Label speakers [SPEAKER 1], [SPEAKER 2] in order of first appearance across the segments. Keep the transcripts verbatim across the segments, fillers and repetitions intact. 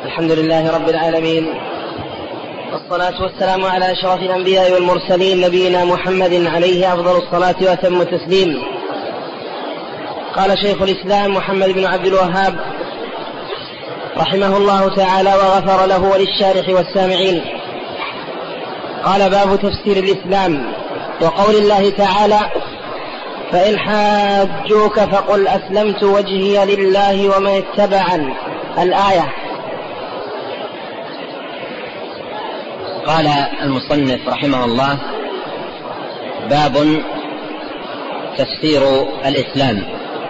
[SPEAKER 1] الحمد لله رب العالمين، والصلاة والسلام على أشرف الأنبياء والمرسلين نبينا محمد عليه أفضل الصلاة وأتم التسليم. قال شيخ الإسلام محمد بن عبد الوهاب رحمه الله تعالى وغفر له وللشارح والسامعين. قال: باب تفسير الإسلام وقول الله تعالى: فإن حاجوك فقل أسلمت وجهي لله ومن اتبعني، الآية.
[SPEAKER 2] قال المصنف رحمه الله: باب تفسير الإسلام.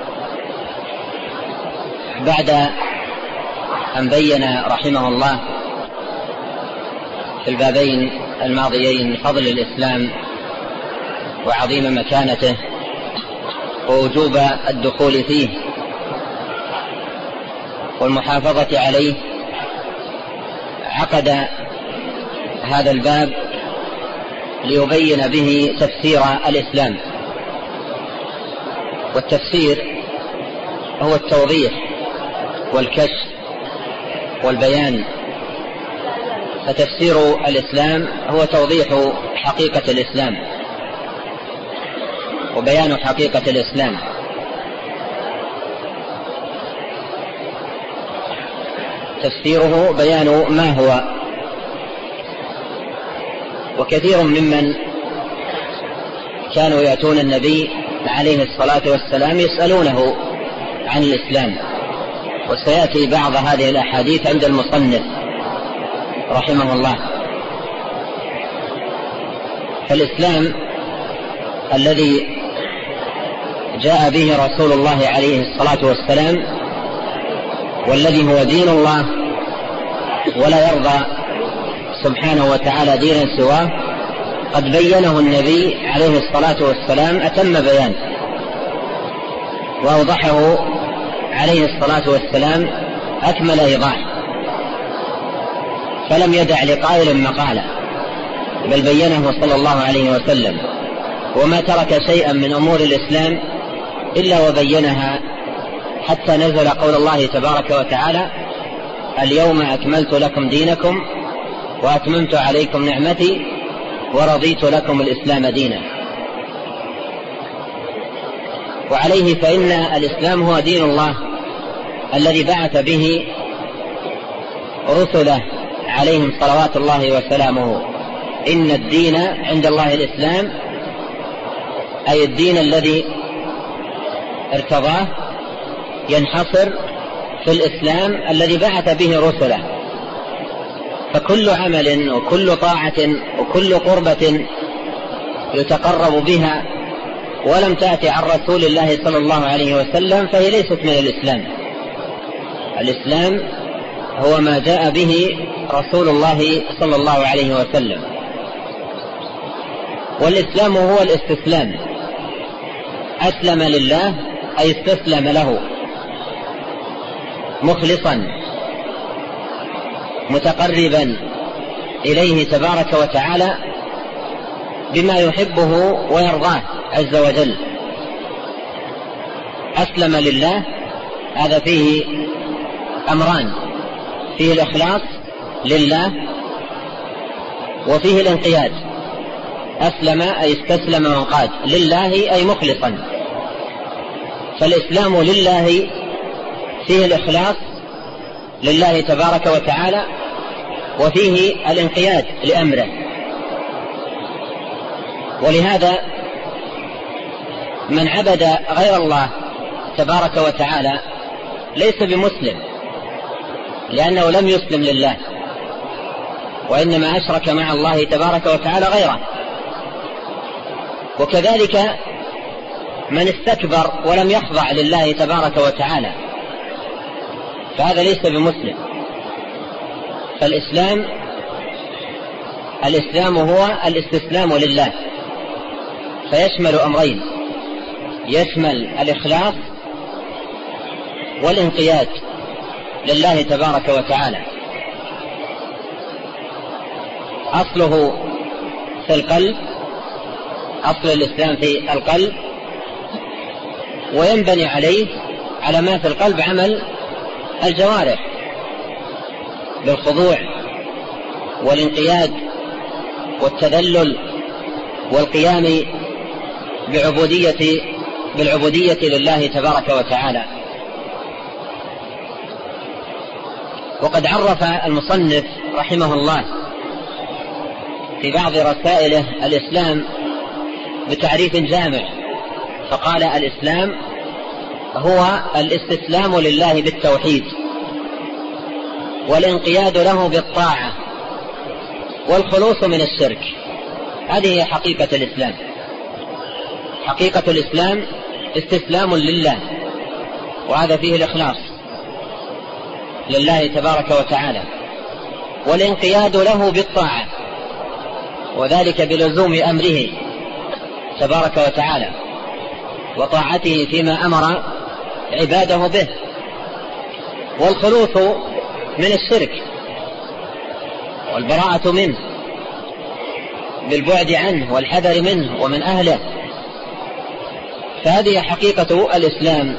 [SPEAKER 2] بعد أن بين رحمه الله في البابين الماضيين فضل الإسلام وعظيم مكانته ووجوب الدخول فيه والمحافظة عليه، عقد هذا الباب ليبين به تفسير الإسلام. والتفسير هو التوضيح والكشف والبيان، فتفسير الإسلام هو توضيح حقيقة الإسلام وبيان حقيقة الإسلام. تفسيره بيان ما هو. وكثير ممن كانوا يأتون النبي عليه الصلاة والسلام يسألونه عن الإسلام، وسيأتي بعض هذه الأحاديث عند المصنف رحمه الله. فالإسلام الذي جاء به رسول الله عليه الصلاة والسلام، والذي هو دين الله ولا يرضى سبحانه وتعالى دينا سواه، قد بينه النبي عليه الصلاة والسلام أتم بيان، وأوضحه عليه الصلاة والسلام أكمل إيضاح، فلم يدع لقائل مقالة، بل بينه صلى الله عليه وسلم، وما ترك شيئا من أمور الإسلام إلا وبينها، حتى نزل قول الله تبارك وتعالى: اليوم أكملت لكم دينكم وأتممت عليكم نعمتي ورضيت لكم الإسلام دينا. وعليه فإن الإسلام هو دين الله الذي بعث به رسله عليهم صلوات الله وسلامه. إن الدين عند الله الإسلام، أي الدين الذي ارتضاه ينحصر في الإسلام الذي بعث به رسله. فكل عمل وكل طاعة وكل قربة يتقرب بها ولم تأتي عن رسول الله صلى الله عليه وسلم فهي ليست من الإسلام. الإسلام هو ما جاء به رسول الله صلى الله عليه وسلم. والإسلام هو الاستسلام، أسلم لله أي استسلم له، مخلصا متقربا إليه تبارك وتعالى بما يحبه ويرضاه عز وجل. أسلم لله، هذا فيه أمران: فيه الإخلاص لله، وفيه الانقياد. أسلم أي استسلم وانقاد، لله أي مخلصا. فالإسلام لله فيه الإخلاص لله تبارك وتعالى، وفيه الانقياد لأمره. ولهذا من عبد غير الله تبارك وتعالى ليس بمسلم، لأنه لم يسلم لله، وإنما أشرك مع الله تبارك وتعالى غيره. وكذلك من استكبر ولم يخضع لله تبارك وتعالى، فهذا ليس بمسلم. فالإسلام الإسلام هو الاستسلام لله، فيشمل أمرين: يشمل الإخلاص والانقياد لله تبارك وتعالى. أصله في القلب، أصل الإسلام في القلب، وينبني عليه على ما في القلب عمل الجوارح. بالخضوع والانقياد والتذلل والقيام بعبودية بالعبودية لله تبارك وتعالى. وقد عرف المصنف رحمه الله في بعض رسائله الإسلام بتعريف جامع، فقال: الإسلام هو الاستسلام لله بالتوحيد، والانقياد له بالطاعة، والخلوص من الشرك. هذه هي حقيقة الإسلام. حقيقة الإسلام استسلام لله، وهذا فيه الإخلاص لله تبارك وتعالى، والانقياد له بالطاعة، وذلك بلزوم أمره تبارك وتعالى وطاعته فيما أمر عباده به، والخلوص من الشرك والبراءة منه بالبعد عنه والحذر منه ومن أهله. فهذه حقيقة الإسلام،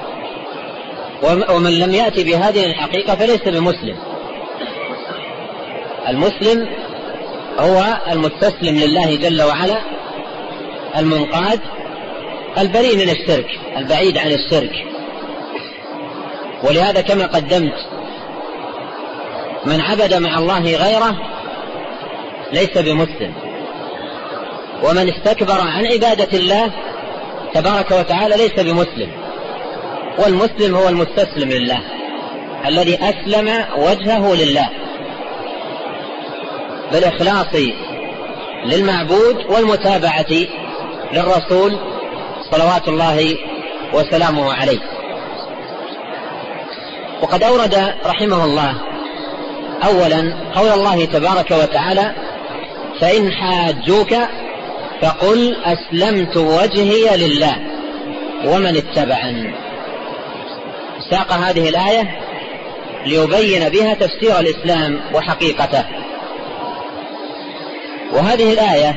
[SPEAKER 2] ومن لم يأتي بهذه الحقيقة فليس بمسلم. المسلم هو المستسلم لله جل وعلا، المنقاد، البريء من الشرك، البعيد عن الشرك. ولهذا كما قدمت، من عبد مع الله غيره ليس بمسلم، ومن استكبر عن عبادة الله تبارك وتعالى ليس بمسلم. والمسلم هو المستسلم لله، الذي أسلم وجهه لله بالإخلاص للمعبود والمتابعة للرسول صلوات الله وسلامه عليه. وقد أورد رحمه الله أولا قول الله تبارك وتعالى: فإن حاجوك فقل أسلمت وجهي لله ومن اتبعني. ساق هذه الآية ليبين بها تفسير الإسلام وحقيقته. وهذه الآية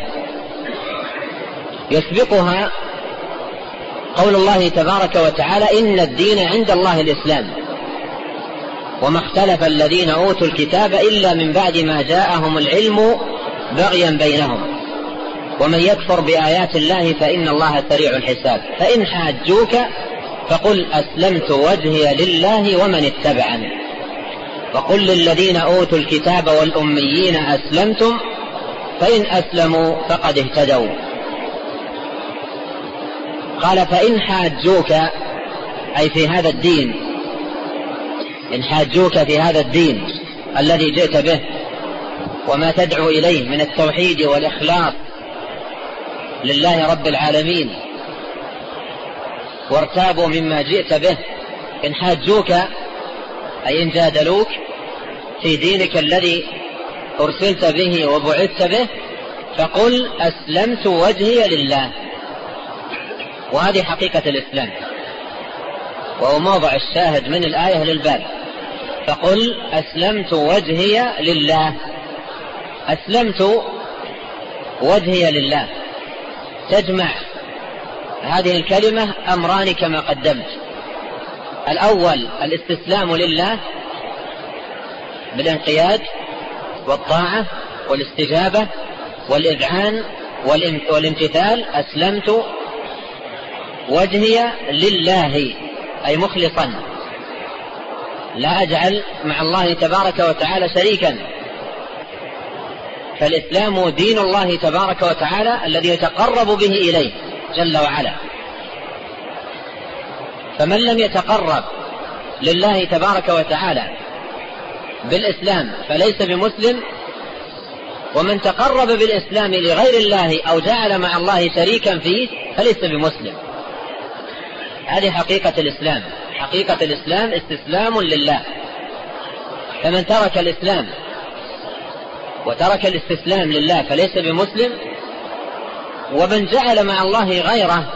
[SPEAKER 2] يسبقها قول الله تبارك وتعالى: إن الدين عند الله الإسلام وما اختلف الذين أوتوا الكتاب إلا من بعد ما جاءهم العلم بغيا بينهم ومن يكفر بآيات الله فإن الله سريع الحساب. فإن حاجوك فقل أسلمت وجهي لله ومن اتبعني وقل للذين أوتوا الكتاب والأميين أسلمتم فإن أسلموا فقد اهتدوا. قال: فإن حاجوك أي في هذا الدين، إن حاجوك في هذا الدين الذي جئت به وما تدعو إليه من التوحيد والإخلاص لله رب العالمين، وارتابوا مما جئت به، إن حاجوك أي إن جادلوك في دينك الذي أرسلت به وبعثت به، فقل أسلمت وجهي لله. وهذه حقيقة الإسلام، وهو موضع الشاهد من الآية للباب. فقل أسلمت وجهي لله. أسلمت وجهي لله تجمع هذه الكلمة أمران كما قدمت: الأول الاستسلام لله بالانقياد والطاعة والاستجابة والإذعان والامتثال. أسلمت وجهي لله أي مخلصا، لا أجعل مع الله تبارك وتعالى شريكا. فالإسلام دين الله تبارك وتعالى الذي يتقرب به إليه جل وعلا. فمن لم يتقرب لله تبارك وتعالى بالإسلام فليس بمسلم، ومن تقرب بالإسلام لغير الله أو جعل مع الله شريكا فيه فليس بمسلم. هذه حقيقة الإسلام. حقيقة الإسلام استسلام لله. فمن ترك الإسلام وترك الاستسلام لله فليس بمسلم، ومن جعل مع الله غيره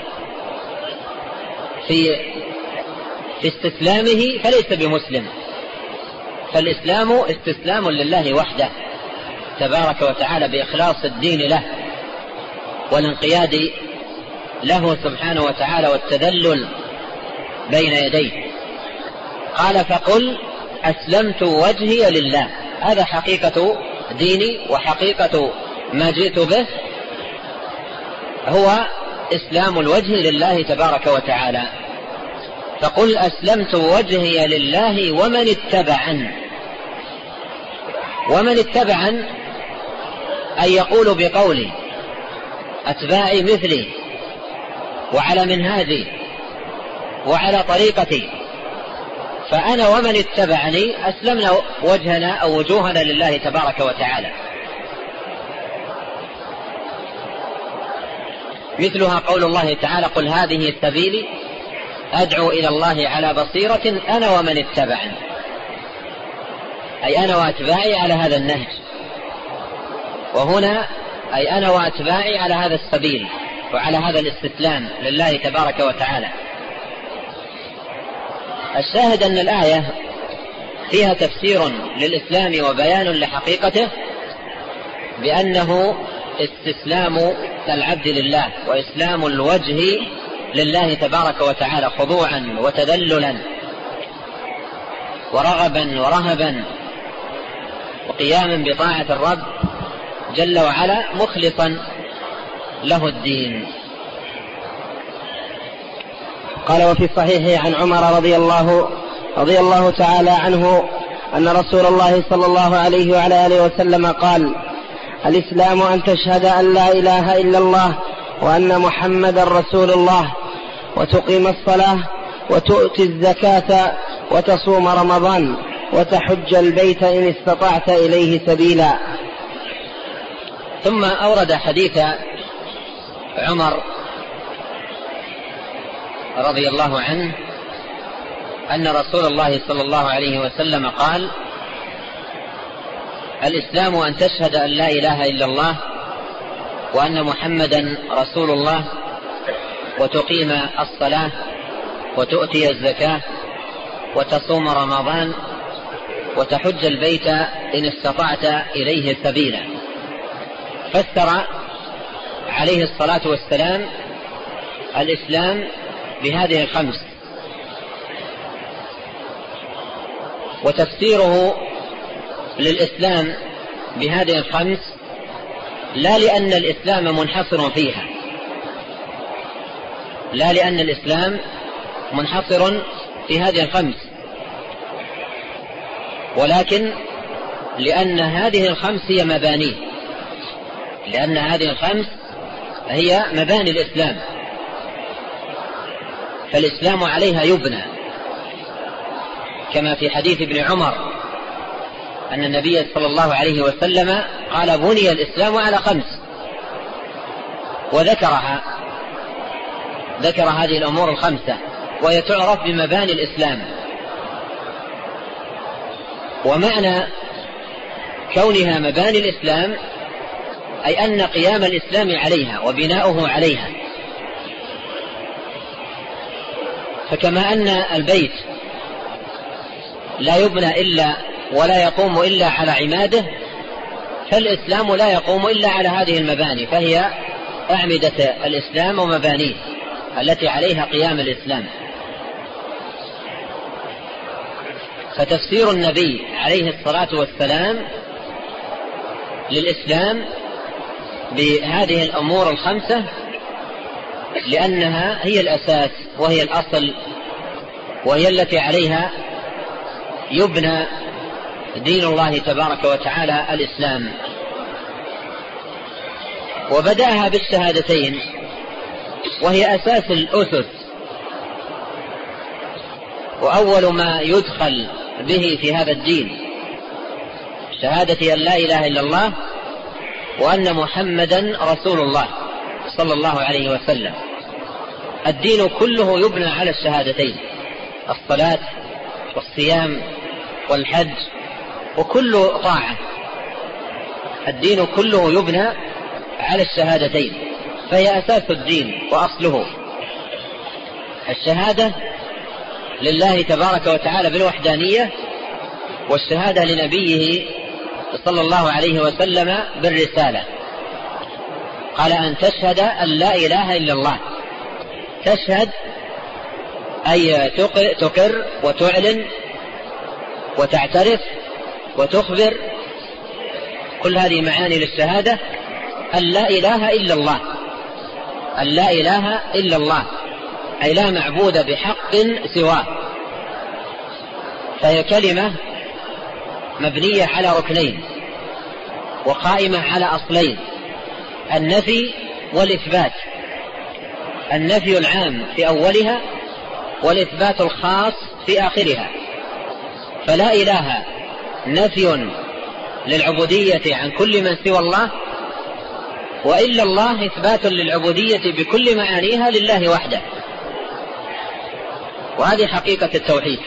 [SPEAKER 2] في في استسلامه فليس بمسلم. فالإسلام استسلام لله وحده تبارك وتعالى بإخلاص الدين له والانقياد له سبحانه وتعالى والتذلل بين يديه. قال: فقل أسلمت وجهي لله. هذا حقيقة ديني وحقيقة ما جئت به، هو إسلام الوجه لله تبارك وتعالى. فقل أسلمت وجهي لله ومن اتبعن. ومن اتبعن أن يقول بقولي أتباعي مثلي وعلى منهاجي وعلى طريقتي، فأنا ومن اتبعني أسلمنا وجهنا أو وجوهنا لله تبارك وتعالى. مثلها قول الله تعالى قل هذه سبيلي أدعو إلى الله على بصيرة أنا ومن اتبعني، أي أنا وأتباعي على هذا النهج. وهنا أي أنا وأتباعي على هذا السبيل وعلى هذا الاستسلام لله تبارك وتعالى. الشاهد أن الآية فيها تفسير للإسلام وبيان لحقيقته، بأنه استسلام العبد لله وإسلام الوجه لله تبارك وتعالى، خضوعا وتذللا ورغبا ورهبا وقياما بطاعة الرب جل وعلا مخلصا له الدين.
[SPEAKER 1] قال وفي الصحيح عن عمر رضي الله, رضي الله تعالى عنه أن رسول الله صلى الله عليه وعلى آله وسلم قال الإسلام أن تشهد أن لا إله إلا الله وأن محمدا رسول الله وتقيم الصلاة وتؤتي الزكاة وتصوم رمضان وتحج البيت إن استطعت إليه سبيلا.
[SPEAKER 2] ثم أورد حديث عمر رضي الله عنه أن رسول الله صلى الله عليه وسلم قال الإسلام أن تشهد أن لا إله إلا الله وأن محمدا رسول الله وتقيم الصلاة وتؤتي الزكاة وتصوم رمضان وتحج البيت إن استطعت إليه سبيلا. فسر عليه الصلاة والسلام الإسلام بهذه الخمس، وتفسيره للإسلام بهذه الخمس لا لأن الإسلام منحصر فيها، لا لأن الإسلام منحصر في هذه الخمس، ولكن لأن هذه الخمس هي مبانيه، لأن هذه الخمس هي مباني الإسلام، فالإسلام عليها يبنى، كما في حديث ابن عمر أن النبي صلى الله عليه وسلم قال بني الإسلام على خمس، وذكرها ذكر هذه الأمور الخمسة وهي تعرف بمباني الإسلام. ومعنى كونها مباني الإسلام أي أن قيام الإسلام عليها وبناؤه عليها. فكما أن البيت لا يبنى إلا ولا يقوم إلا على عماده، فالإسلام لا يقوم إلا على هذه المباني، فهي أعمدة الإسلام ومبانيه التي عليها قيام الإسلام. فتفسير النبي عليه الصلاة والسلام للإسلام بهذه الأمور الخمسة لأنها هي الأساس وهي الأصل وهي التي عليها يبنى دين الله تبارك وتعالى الإسلام. وبدأها بالشهادتين وهي أساس الأسس وأول ما يدخل به في هذا الدين، شهادة أن لا إله إلا الله وأن محمدا رسول الله صلى الله عليه وسلم. الدين كله يبنى على الشهادتين، الصلاة والصيام والحج وكل طاعة، الدين كله يبنى على الشهادتين، فهي أساس الدين وأصله. الشهادة لله تبارك وتعالى بالوحدانية، والشهادة لنبيه صلى الله عليه وسلم بالرسالة. قال أن تشهد أن لا إله إلا الله، تشهد أي تقر وتعلن وتعترف وتخبر، كل هذه معاني للشهادة أن لا إله إلا الله، أن لا إله إلا الله، أي لا معبود بحق سواه. فهي كلمة مبنية على ركنين وقائمة على أصلين: النفي والإثبات، النفي العام في أولها والإثبات الخاص في آخرها. فلا إله نفي للعبودية عن كل من سوى الله، وإلا الله إثبات للعبودية بكل معانيها لله وحده. وهذه حقيقة التوحيد،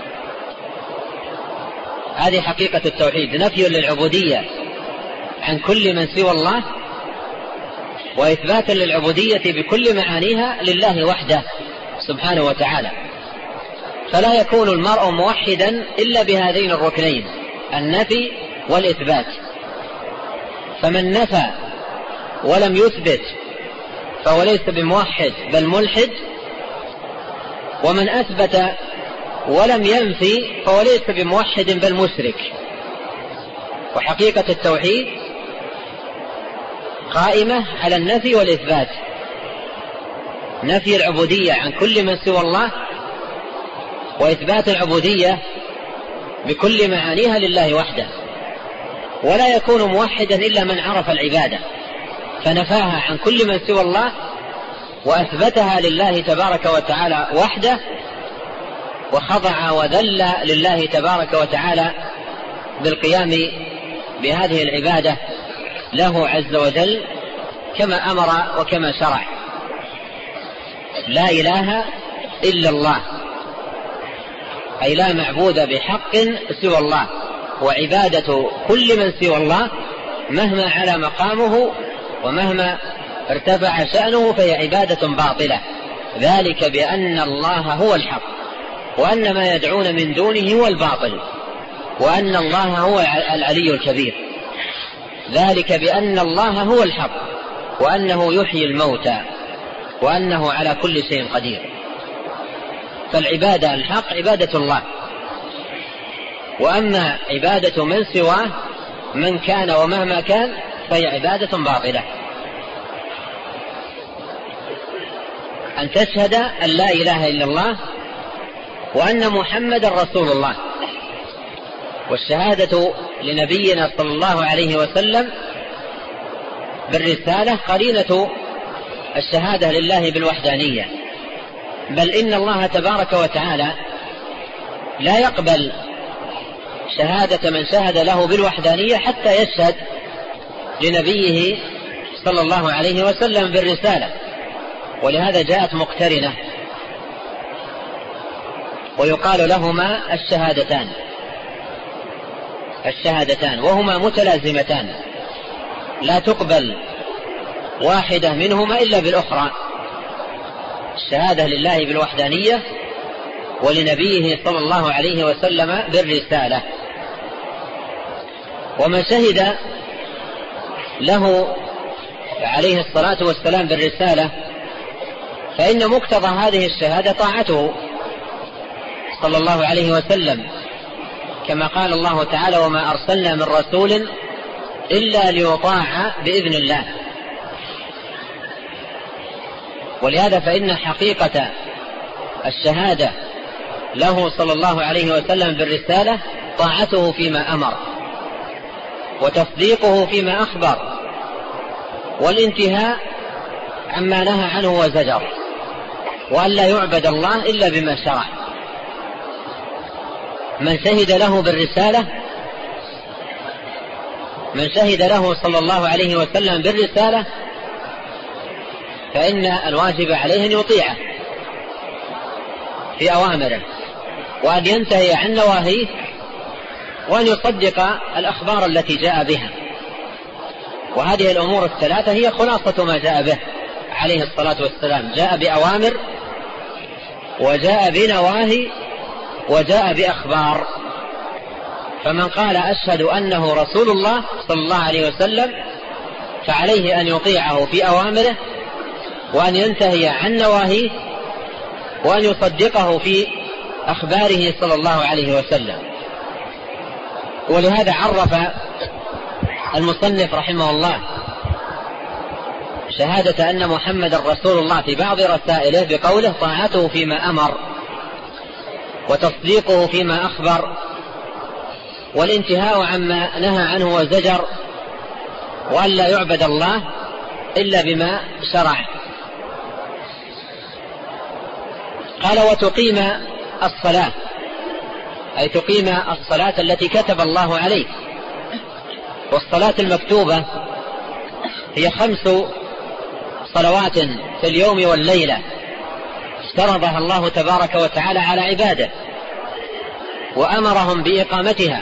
[SPEAKER 2] هذه حقيقة التوحيد، نفي للعبودية عن كل من سوى الله، وإثبات للعبودية بكل معانيها لله وحده سبحانه وتعالى. فلا يكون المرء موحدا إلا بهذين الركنين: النفي والإثبات. فمن نفى ولم يثبت فهو ليس بموحد بل ملحد، ومن أثبت ولم ينفي فهو ليس بموحد بل مشرك. وحقيقة التوحيد قائمة على النفي والإثبات: نفي العبودية عن كل من سوى الله، وإثبات العبودية بكل معانيها لله وحده. ولا يكون موحدا إلا من عرف العبادة فنفاها عن كل من سوى الله وأثبتها لله تبارك وتعالى وحده، وخضع وذل لله تبارك وتعالى بالقيام بهذه العبادة له عز وجل كما أمر وكما شرع. لا إله إلا الله، أي لا معبود بحق سوى الله، وعبادة كل من سوى الله مهما على مقامه ومهما ارتفع شأنه فهي عبادة باطلة. ذلك بأن الله هو الحق، وأن ما يدعون من دونه هو الباطل، وأن الله هو العلي الكبير. ذلك بأن الله هو الحق، وأنه يحيي الموتى، وأنه على كل شيء قدير. فالعبادة الحق عبادة الله، وأما عبادة من سواه من كان ومهما كان فهي عبادة باطلة. أن تشهد أن لا إله إلا الله وأن محمد رسول الله. والشهادة لنبينا صلى الله عليه وسلم بالرسالة قرينة الشهادة لله بالوحدانية، بل إن الله تبارك وتعالى لا يقبل شهادة من شهد له بالوحدانية حتى يشهد لنبيه صلى الله عليه وسلم بالرسالة، ولهذا جاءت مقترنة، ويقال لهما الشهادتان الشهادتان وهما متلازمتان، لا تقبل واحدة منهما إلا بالأخرى. الشهادة لله بالوحدانية ولنبيه صلى الله عليه وسلم بالرسالة. ومن شهد له عليه الصلاة والسلام بالرسالة فإن مقتضى هذه الشهادة طاعته صلى الله عليه وسلم، كما قال الله تعالى: وما أرسلنا من رسول إلا ليطاع بإذن الله. ولهذا فإن حقيقة الشهادة له صلى الله عليه وسلم بالرسالة طاعته فيما أمر، وتصديقه فيما أخبر، والانتهاء عما نهى عنه وزجر، وأن لا يعبد الله إلا بما شرع. من شهد له بالرسالة من شهد له صلى الله عليه وسلم بالرسالة فإن الواجب عليه أن يطيعه في أوامره، وأن ينتهي عن نواهيه، وأن يصدق الأخبار التي جاء بها. وهذه الأمور الثلاثة هي خلاصة ما جاء به عليه الصلاة والسلام: جاء بأوامر، وجاء بنواهي، وجاء بأخبار. فمن قال أشهد أنه رسول الله صلى الله عليه وسلم فعليه أن يطيعه في أوامره، وأن ينتهي عن نواهيه، وأن يصدقه في أخباره صلى الله عليه وسلم. ولهذا عرف المصنف رحمه الله شهادة أن محمد رسول الله في بعض رسائله بقوله طاعته فيما أمر وتصديقه فيما أخبر والانتهاء عما نهى عنه وزجر وأن لا يعبد الله إلا بما شرع. قال وتقيم الصلاة أي تقيم الصلاة التي كتب الله عليك. والصلاة المكتوبة هي خمس صلوات في اليوم والليلة افترضها الله تبارك وتعالى على عباده وأمرهم بإقامتها.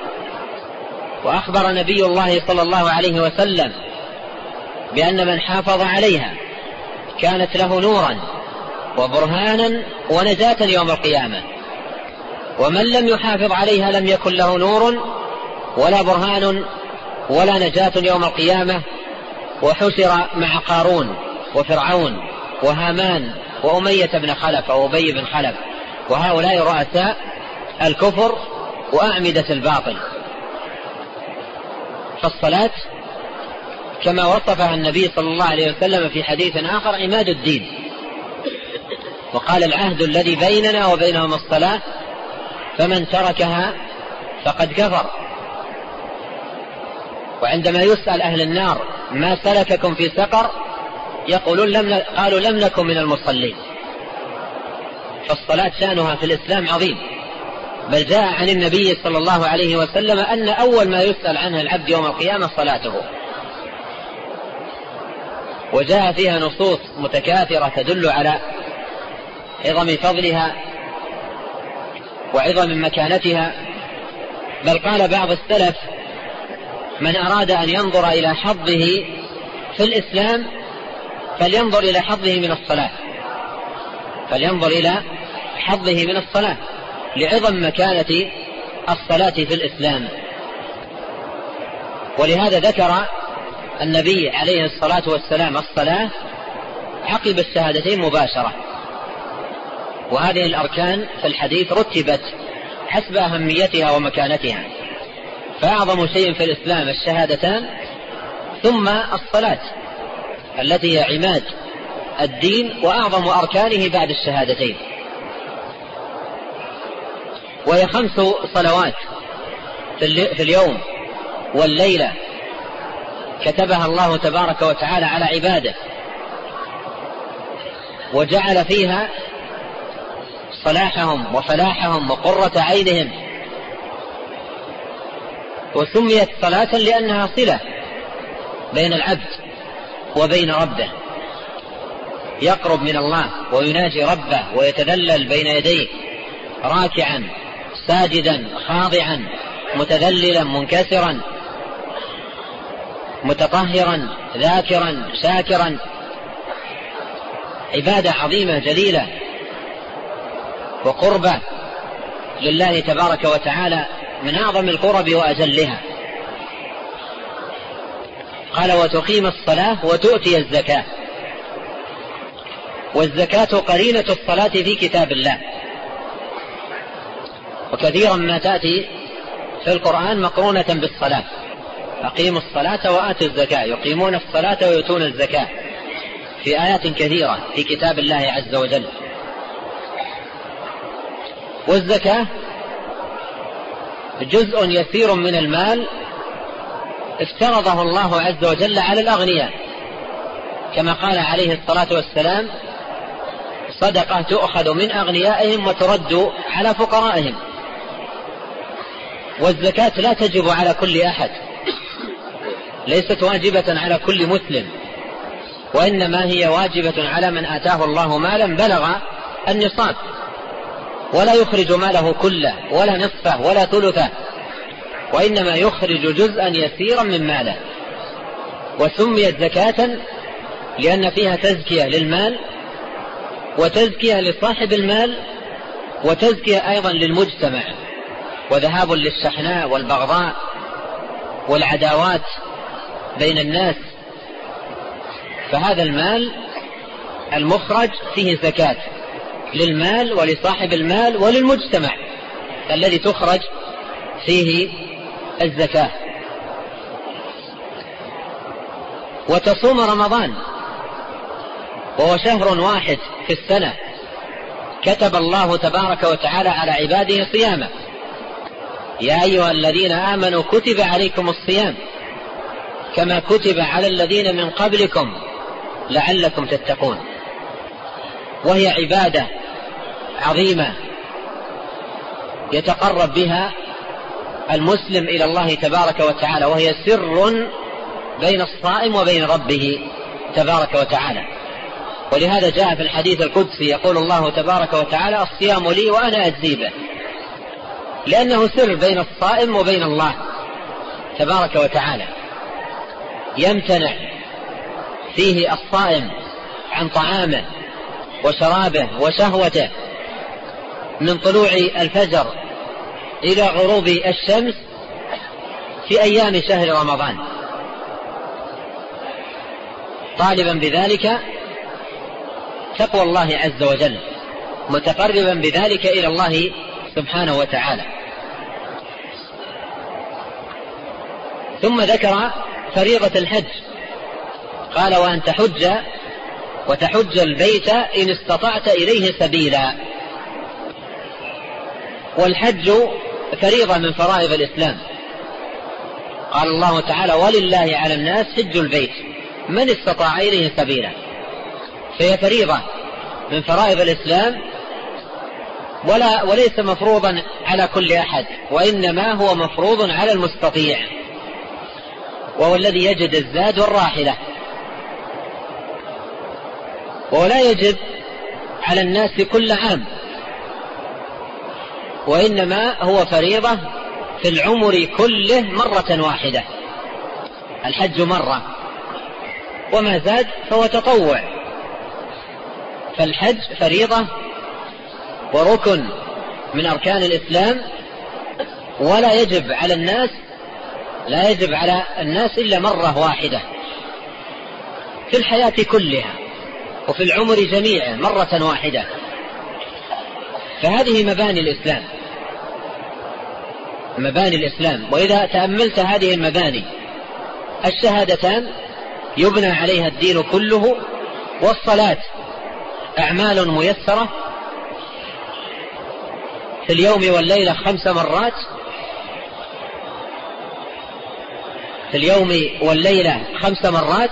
[SPEAKER 2] وأخبر نبي الله صلى الله عليه وسلم بأن من حافظ عليها كانت له نورا وبرهانا ونجاة يوم القيامة، ومن لم يحافظ عليها لم يكن له نور ولا برهان ولا نجاة يوم القيامة، وحشر مع قارون وفرعون وهامان وأمية بن خلف وأبي بن خلف، وهؤلاء رؤساء الكفر وأعمدة الباطل. فالصلاة كما وصفها النبي صلى الله عليه وسلم في حديث آخر عماد الدين، وقال العهد الذي بيننا وبينهم الصلاة فمن تركها فقد كفر. وعندما يسأل أهل النار ما سلككم في سقر يقولون لم قالوا لم نكن من المصلين. فالصلاة شأنها في الإسلام عظيم، بل جاء عن النبي صلى الله عليه وسلم أن أول ما يسأل عنه العبد يوم القيامة صلاته، وجاء فيها نصوص متكاثرة تدل على عظم فضلها وعظم مكانتها. بل قال بعض السلف من أراد أن ينظر إلى حظه في الإسلام فلينظر إلى حظه من الصلاة فلينظر إلى حظه من الصلاة لعظم مكانة الصلاة في الإسلام. ولهذا ذكر النبي عليه الصلاة والسلام الصلاة عقب الشهادتين مباشرة، وهذه الأركان في الحديث رتبت حسب أهميتها ومكانتها، فأعظم شيء في الإسلام الشهادتان ثم الصلاة التي هي عماد الدين وأعظم أركانه بعد الشهادتين. وهي خمس صلوات في اليوم والليلة كتبها الله تبارك وتعالى على عباده، وجعل فيها صلاحهم وفلاحهم وقرة عينهم. وسميت صلاة لأنها صلة بين العبد وبين ربه، يقرب من الله ويناجي ربه ويتذلل بين يديه راكعا ساجدا خاضعا متذللا منكسرا متطهرا ذاكرا شاكرا. عبادة عظيمة جليلة وقربة لله تبارك وتعالى من أعظم القرب وأجلها. قال وتقيم الصلاة وتؤتي الزكاة. والزكاة قرينة الصلاة في كتاب الله، وكثيرا ما تأتي في القرآن مقرونة بالصلاة، أقيموا الصلاة وآتوا الزكاة، يقيمون الصلاة ويؤتون الزكاة في آيات كثيرة في كتاب الله عز وجل. والزكاة جزء يسير من المال افترضه الله عز وجل على الأغنياء، كما قال عليه الصلاة والسلام صدقة تؤخذ من أغنيائهم وترد على فقرائهم. والزكاة لا تجب على كل أحد، ليست واجبة على كل مسلم، وإنما هي واجبة على من آتاه الله مالا بلغ النصاب، ولا يخرج ماله كله ولا نصفه ولا ثلثه، وإنما يخرج جزءا يسيرا من ماله. وسميت زكاة لأن فيها تزكية للمال وتزكية لصاحب المال وتزكية أيضا للمجتمع، وذهاب للشحناء والبغضاء والعداوات بين الناس. فهذا المال المخرج فيه زكاة للمال ولصاحب المال وللمجتمع الذي تخرج فيه الزكاة، وتصوم رمضان وهو شهر واحد في السنة كتب الله تبارك وتعالى على عباده صيامه. يا أيها الذين آمنوا كتب عليكم الصيام كما كتب على الذين من قبلكم لعلكم تتقون. وهي عبادة عظيمة يتقرب بها المسلم إلى الله تبارك وتعالى، وهي سر بين الصائم وبين ربه تبارك وتعالى. ولهذا جاء في الحديث القدسي يقول الله تبارك وتعالى: الصيام لي وأنا أجزي به، لأنه سر بين الصائم وبين الله تبارك وتعالى. يمتنع فيه الصائم عن طعامه وشرابه وشهوته من طلوع الفجر إلى غروب الشمس في أيام شهر رمضان، طالبا بذلك تقوى الله عز وجل، متقربا بذلك إلى الله سبحانه وتعالى. ثم ذكر فريضة الحج، قال: وأن تحج وتحج البيت إن استطعت إليه سبيلا. والحج فريضة من فرائض الإسلام، قال الله تعالى: ولله على الناس حج البيت من استطاع إليه سبيلا. فهي فريضة من فرائض الإسلام، ولا وليس مفروضا على كل أحد، وإنما هو مفروض على المستطيع، وهو الذي يجد الزاد والراحلة. ولا يجب على الناس كل عام، وإنما هو فريضة في العمر كله مرة واحدة. الحج مرة، وما زاد فهو تطوع. فالحج فريضة وركن من أركان الإسلام، ولا يجب على الناس لا يجب على الناس إلا مرة واحدة في الحياة كلها وفي العمر جميعه مرة واحدة. فهذه مباني الإسلام مباني الإسلام وإذا تأملت هذه المباني الشهادتان يبنى عليها الدين كله، والصلاة أعمال ميسرة في اليوم والليلة خمس مرات في اليوم والليلة خمس مرات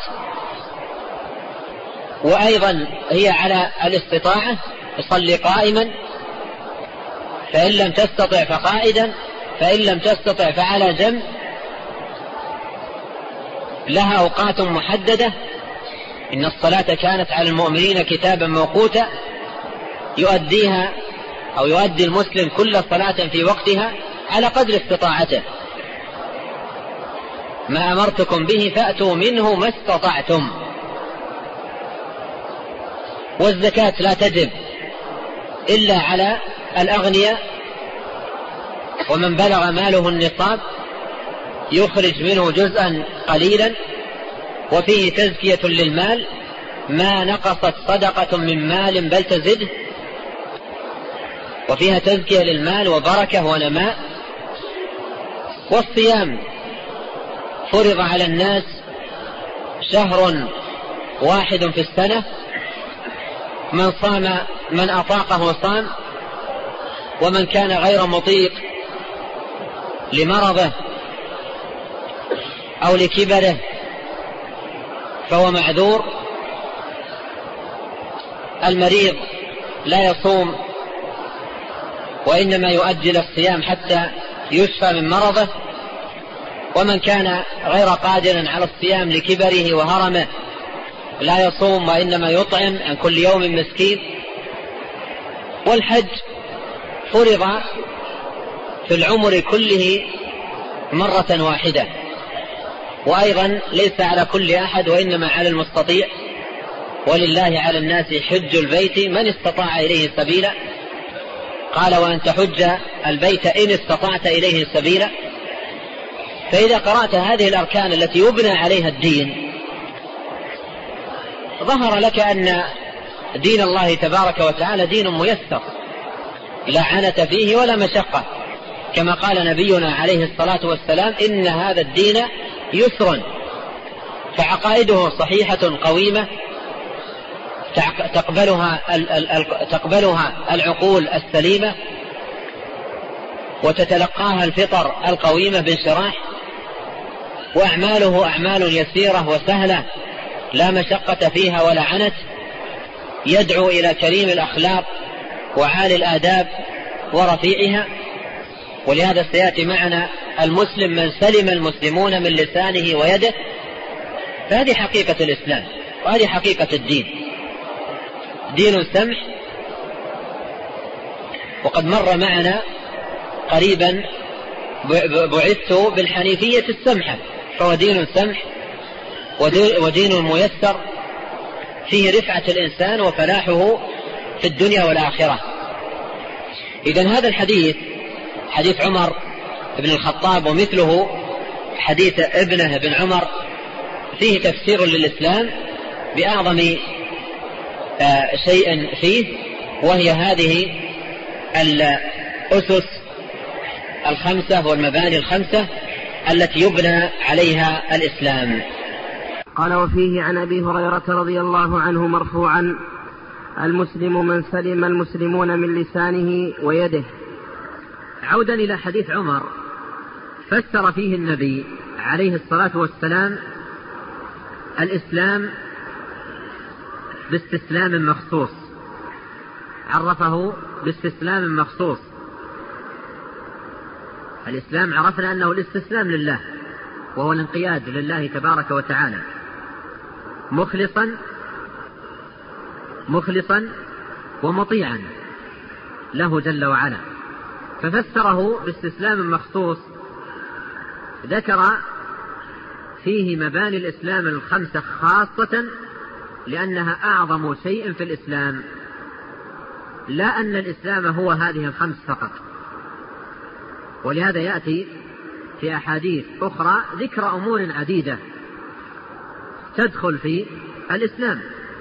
[SPEAKER 2] وأيضا هي على الاستطاعة، يصلي قائما، فإن لم تستطع فقائدا، فإن لم تستطع فعلى جنب، لها أوقات محددة. إن الصلاة كانت على المؤمنين كتابا موقوتا، يؤديها أو يؤدي المسلم كل صلاة في وقتها على قدر استطاعته. ما أمرتكم به فأتوا منه ما استطعتم. والزكاة لا تجب إلا على الأغنياء، ومن بلغ ماله النصاب يخرج منه جزءا قليلا، وفيه تزكية للمال، ما نقصت صدقة من مال بل تزده، وفيها تزكية للمال وبركة ونماء. والصيام فرض على الناس شهر واحد في السنة، من صام من أطاقه صام، ومن كان غير مطيق لمرضه أو لكبره فهو معذور. المريض لا يصوم، وإنما يؤجل الصيام حتى يشفى من مرضه. ومن كان غير قادر على الصيام لكبره وهرمه لا يصوم، وإنما يطعم عن كل يوم مسكين. والحج فرض في العمر كله مرة واحدة، وأيضا ليس على كل أحد وإنما على المستطيع. ولله على الناس حج البيت من استطاع إليه سبيلا. قال: وأن تحج البيت إن استطعت إليه سبيلا. فإذا قرأت هذه الأركان التي يبنى عليها الدين ظهر لك أن دين الله تبارك وتعالى دين ميسر لا عنة فيه ولا مشقة، كما قال نبينا عليه الصلاة والسلام: إن هذا الدين يسر، فعقائده صحيحة قويمة تقبلها تقبلها العقول السليمة، وتتلقاها الفطر القويمة بانشراح، وأعماله أعمال يسيرة وسهلة لا مشقة فيها ولا عنت، يدعو إلى كريم الأخلاق وعالي الآداب ورفيعها. ولهذا سيأتي معنا المسلم من سلم المسلمون من لسانه ويده. فهذه حقيقة الإسلام، وهذه حقيقة الدين، دين سمح. وقد مر معنا قريبا: بعثت بالحنيفية السمحة، فهو دين سمح ودين ميسر فيه رفعة الإنسان وفلاحه في الدنيا والآخرة. إذن هذا الحديث، حديث عمر بن الخطاب ومثله حديث ابنه بن عمر، فيه تفسير للإسلام بأعظم شيء فيه، وهي هذه الأسس الخمسة والمباني الخمسة التي يبنى عليها الإسلام.
[SPEAKER 1] قال: وفيه عن أبي هريرة رضي الله عنه مرفوعا: المسلم من سلم المسلمون من لسانه ويده.
[SPEAKER 2] عودا إلى حديث عمر، فسر فيه النبي عليه الصلاة والسلام الإسلام باستسلام مخصوص، عرفه باستسلام مخصوص. الإسلام عرفنا أنه الاستسلام لله، وهو الانقياد لله تبارك وتعالى مخلصا مخلصا ومطيعا له جل وعلا. ففسره باستسلام مخصوص، ذكر فيه مباني الإسلام الخمسة خاصة لأنها أعظم شيء في الإسلام، لا أن الإسلام هو هذه الخمس فقط. ولهذا يأتي في أحاديث أخرى ذكر أمور عديدة تدخل في الإسلام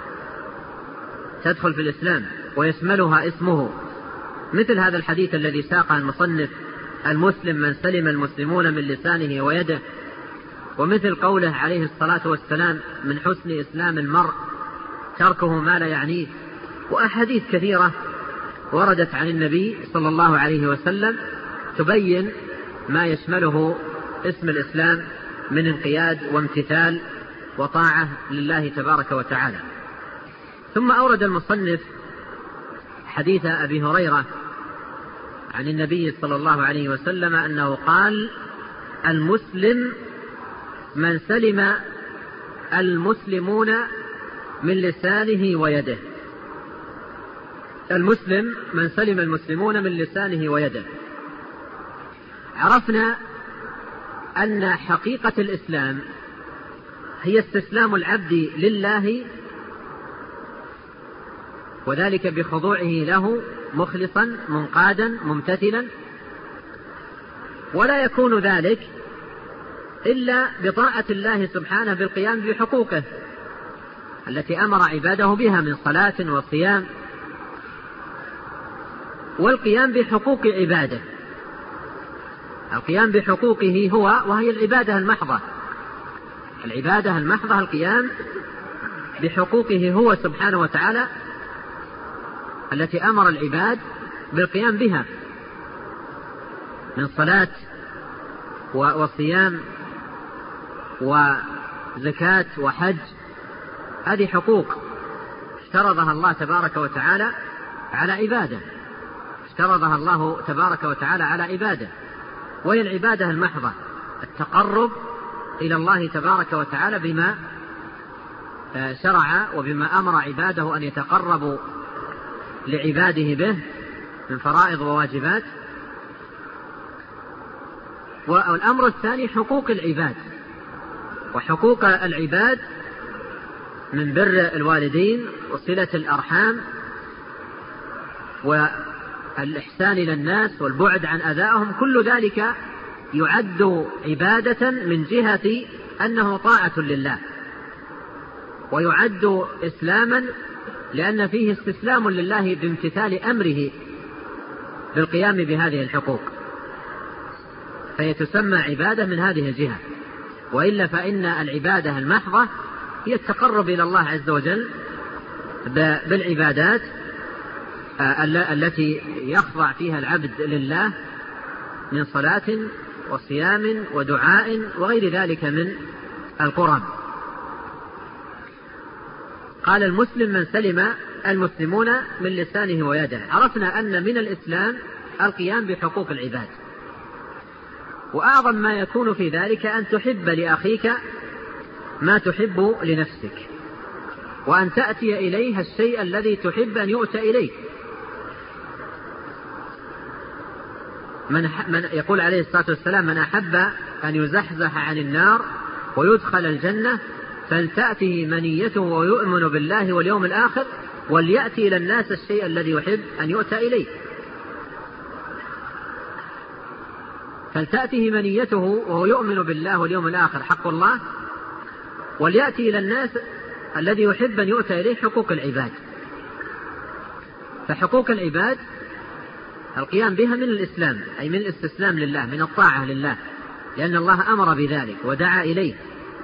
[SPEAKER 2] تدخل في الإسلام ويشملها اسمه، مثل هذا الحديث الذي ساقه المصنف: المسلم من سلم المسلمون من لسانه ويده، ومثل قوله عليه الصلاة والسلام: من حسن إسلام المرء تركه ما لا يعنيه. وأحاديث كثيرة وردت عن النبي صلى الله عليه وسلم تبين ما يشمله اسم الإسلام من انقياد وامتثال وطاعة لله تبارك وتعالى. ثم أورد المصنف حديث أبي هريرة عن النبي صلى الله عليه وسلم أنه قال: المسلم من سلم المسلمون من لسانه ويده. المسلم من سلم المسلمون من لسانه ويده. عرفنا أن حقيقة الإسلام هي استسلام العبد لله، وذلك بخضوعه له مخلصا منقادا ممتثلا، ولا يكون ذلك إلا بطاعة الله سبحانه بالقيام بحقوقه التي أمر عباده بها من صلاة وصيام، والقيام بحقوق عباده. القيام بحقوقه هو وهي العبادة المحضة العبادة المحضة القيام بحقوقه هو سبحانه وتعالى التي أمر العباد بالقيام بها من صلاة وصيام وزكاة وحج. هذه حقوق افترضها الله تبارك وتعالى على عباده افترضها الله تبارك وتعالى على عباده وهي العبادة المحضة، التقرب إلى الله تبارك وتعالى بما شرع وبما أمر عباده أن يتقربوا لعباده به من فرائض وواجبات. والأمر الثاني حقوق العباد، وحقوق العباد من بر الوالدين وصلة الأرحام والإحسان إلى الناس والبعد عن أذاهم، كل ذلك يعد عبادة من جهة أنه طاعة لله، ويعد إسلاما لأن فيه استسلام لله بامتثال أمره بالقيام بهذه الحقوق.
[SPEAKER 3] فهي تسمى عبادة من هذه الجهة. وإلا فإن العبادة المحضة هي التقرب إلى الله عز وجل بالعبادات التي يخضع فيها العبد لله من صلاة وصيام ودعاء وغير ذلك من القرب. قال المسلم من سلم المسلمون من لسانه ويده. عرفنا أن من الإسلام القيام بحقوق العباد، وأعظم ما يكون في ذلك أن تحب لأخيك ما تحب لنفسك، وأن تأتي إليه الشيء الذي تحب أن يؤتى إليه. من من يقول عليه الصلاة والسلام: من أحب أن يزحزح عن النار ويدخل الجنة فلتأته منيته ويؤمن بالله واليوم الآخر وليأتي إلى الناس الشيء الذي يحب أن يؤتى إليه. فلتأته منيته وهو يؤمن بالله واليوم الآخر حق الله، وليأتي إلى الناس الذي يحب أن يؤتى إليه حقوق العباد. فحقوق العباد القيام بها من الإسلام، أي من الاستسلام لله، من الطاعة لله، لأن الله أمر بذلك ودعا إليه،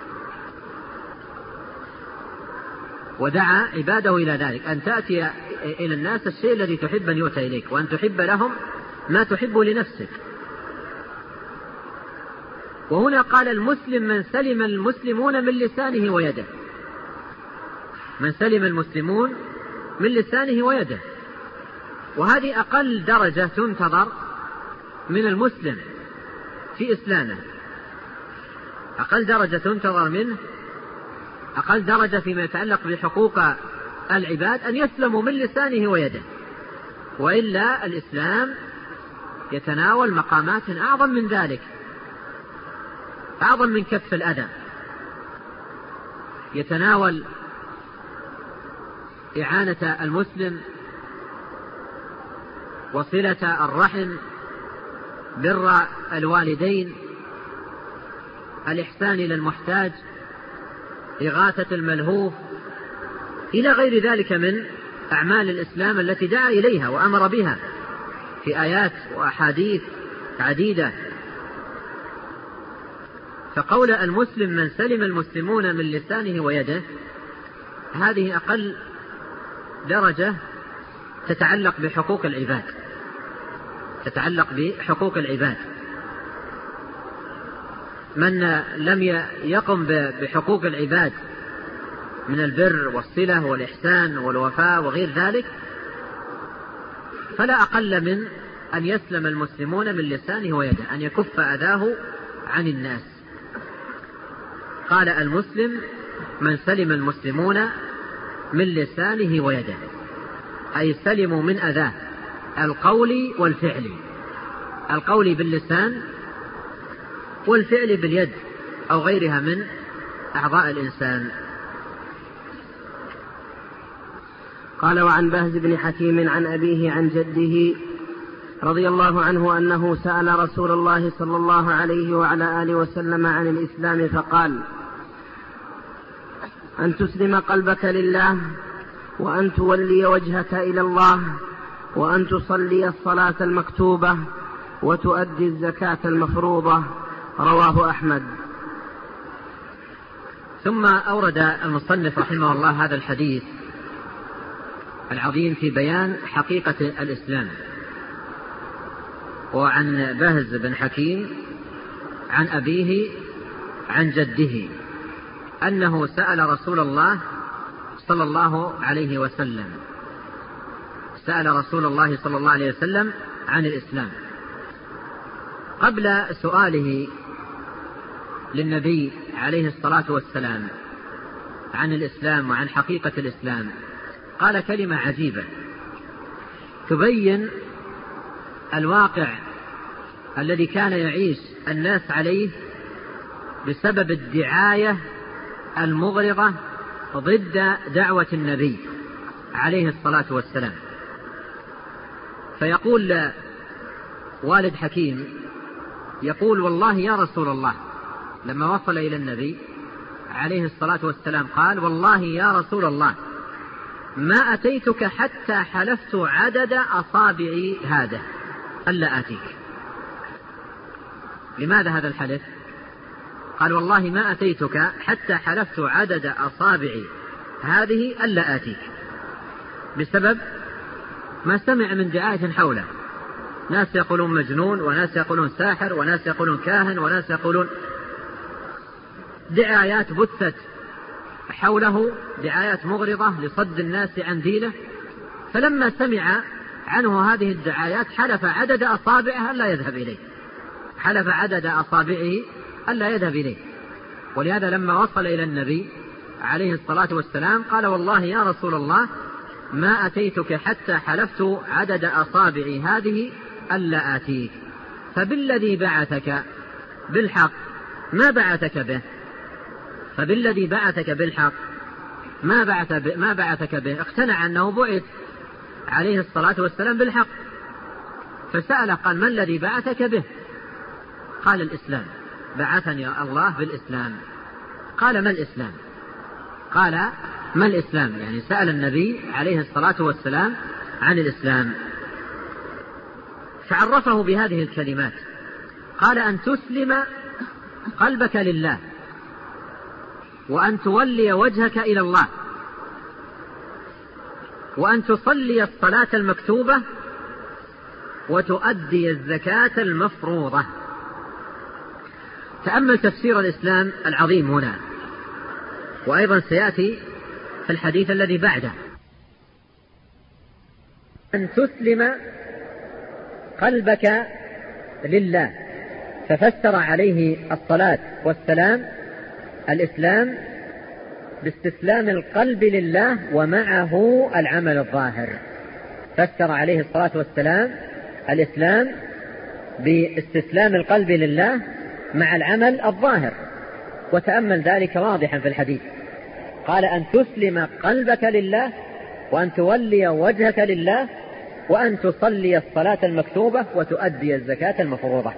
[SPEAKER 3] ودعا عباده إلى ذلك، أن تأتي إلى الناس الشيء الذي تحب أن يؤتى إليك، وأن تحب لهم ما تحب لنفسك. وهنا قال المسلم من سلم المسلمون من لسانه ويده. من سلم المسلمون من لسانه ويده، وهذه أقل درجة تنتظر من المسلم في إسلامه، أقل درجة تنتظر منه، أقل درجة فيما يتعلق بحقوق العباد أن يسلموا من لسانه ويده. وإلا الإسلام يتناول مقامات أعظم من ذلك، أعظم من كف الأذى، يتناول إعانة المسلم وصلة الرحم، بر الوالدين، الإحسان إلى المحتاج، إغاثة الملهوف، إلى غير ذلك من أعمال الإسلام التي دعا إليها وأمر بها في آيات وأحاديث عديدة. فقول المسلم من سلم المسلمون من لسانه ويده، هذه أقل درجة تتعلق بحقوق العباد، تتعلق بحقوق العباد. من لم يقم بحقوق العباد من البر والصلة والإحسان والوفاء وغير ذلك فلا أقل من أن يسلم المسلمون من لسانه ويده، أن يكف أذاه عن الناس. قال المسلم من سلم المسلمون من لسانه ويده، أي سلموا من أذاه القول والفعل، القول باللسان والفعل باليد أو غيرها من أعضاء الإنسان.
[SPEAKER 1] قال وعن بهز بن حكيم عن أبيه عن جده رضي الله عنه أنه سأل رسول الله صلى الله عليه وعلى آله وسلم عن الإسلام فقال: أن تسلم قلبك لله، وأن تولي وجهك إلى الله، وأن تصلي الصلاة المكتوبة، وتؤدي الزكاة المفروضة. رواه أحمد.
[SPEAKER 3] ثم أورد المصنف رحمه الله هذا الحديث العظيم في بيان حقيقة الإسلام. وعن بهز بن حكيم عن أبيه عن جده أنه سأل رسول الله صلى الله عليه وسلم سأل رسول الله صلى الله عليه وسلم عن الإسلام. قبل سؤاله للنبي عليه الصلاة والسلام عن الإسلام وعن حقيقة الإسلام قال كلمة عجيبة تبين الواقع الذي كان يعيش الناس عليه بسبب الدعاية المغرضة ضد دعوة النبي عليه الصلاة والسلام. فيقول والد حكيم يقول: والله يا رسول الله، لما وصل إلى النبي عليه الصلاة والسلام قال: والله يا رسول الله ما أتيتك حتى حلفت عدد أصابعي هذا ألا آتيك. لماذا هذا الحلف؟ قال والله ما أتيتك حتى حلفت عدد أصابعي هذه ألا آتيك، بسبب ما سمع من دعاية حوله، ناس يقولون مجنون، وناس يقولون ساحر، وناس يقولون كاهن، وناس يقولون دعايات بثت حوله، دعايات مغرضة لصد الناس عن دينه. فلما سمع عنه هذه الدعايات حلف عدد أصابعه ألا يذهب إليه، حلف عدد أصابعه ألا يذهب إليه. ولهذا لما وصل إلى النبي عليه الصلاة والسلام قال والله يا رسول الله ما أتيتك حتى حلفت عدد أصابعي هذه ألا آتيك، فبالذي بعثك بالحق ما بعثك به، فبالذي بعثك بالحق ما بعث ب... ما بعثك به. اقتنع أنه بعث عليه الصلاة والسلام بالحق، فسأل قال ما الذي بعثك به؟ قال الإسلام، بعثني الله بالإسلام. قال ما الإسلام؟ قال ما الإسلام؟ يعني سأل النبي عليه الصلاة والسلام عن الإسلام، فعرفه بهذه الكلمات. قال أن تسلم قلبك لله، وأن تولي وجهك إلى الله، وأن تصلي الصلاة المكتوبة، وتؤدي الزكاة المفروضة. تأمل تفسير الإسلام العظيم هنا، وأيضا سيأتي في الحديث الذي بعده. أن تسلم قلبك لله، ففسر عليه الصلاة والسلام الإسلام باستسلام القلب لله ومعه العمل الظاهر. فسر عليه الصلاة والسلام الإسلام باستسلام القلب لله مع العمل الظاهر، وتأمل ذلك واضحا في الحديث. قال أن تسلم قلبك لله، وأن تولي وجهك لله، وأن تصلي الصلاة المكتوبة، وتؤدي الزكاة المفروضة.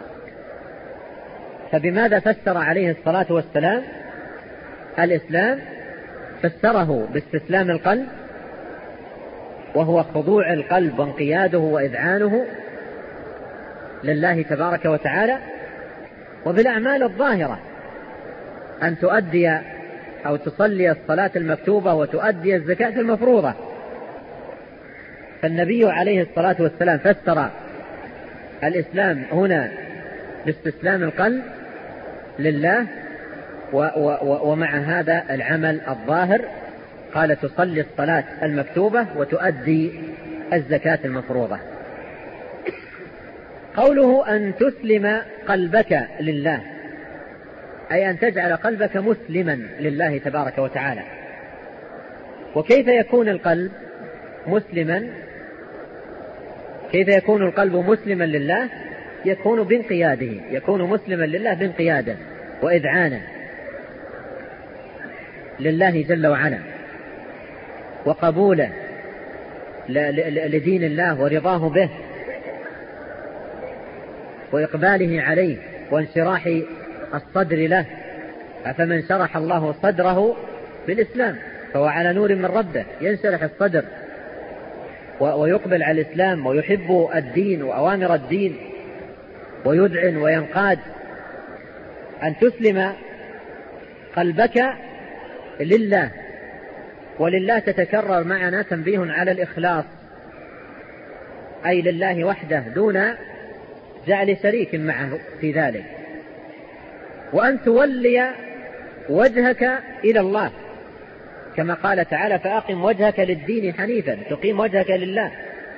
[SPEAKER 3] فبماذا فسر عليه الصلاة والسلام الإسلام؟ فسره باستسلام القلب، وهو خضوع القلب وانقياده وإذعانه لله تبارك وتعالى، وبالأعمال الظاهرة أن تؤدي أو تصلي الصلاة المكتوبة وتؤدي الزكاة المفروضة. فالنبي عليه الصلاة والسلام فسر الإسلام هنا باستسلام القلب لله و و ومع هذا العمل الظاهر. قال تصلي الصلاة المكتوبة وتؤدي الزكاة المفروضة. قوله أن تسلم قلبك لله، أي أن تجعل قلبك مسلما لله تبارك وتعالى. وكيف يكون القلب مسلما؟ كيف يكون القلب مسلما لله؟ يكون بانقياده، يكون مسلما لله بانقياده وإذعانا لله جل وعلا، وقبوله لدين الله ورضاه به، وإقباله عليه، وانشراح الصدر له. فمن شرح الله صدره بالإسلام فهو على نور من ربه، ينشرح الصدر ويقبل على الإسلام ويحب الدين وأوامر الدين ويذعن وينقاد. أن تسلم قلبك لله، ولله تتكرر معنا تنبيه على الإخلاص، أي لله وحده دون جعل شريك معه في ذلك. وأن تولي وجهك إلى الله، كما قال تعالى فأقم وجهك للدين حنيفا، تقيم وجهك لله،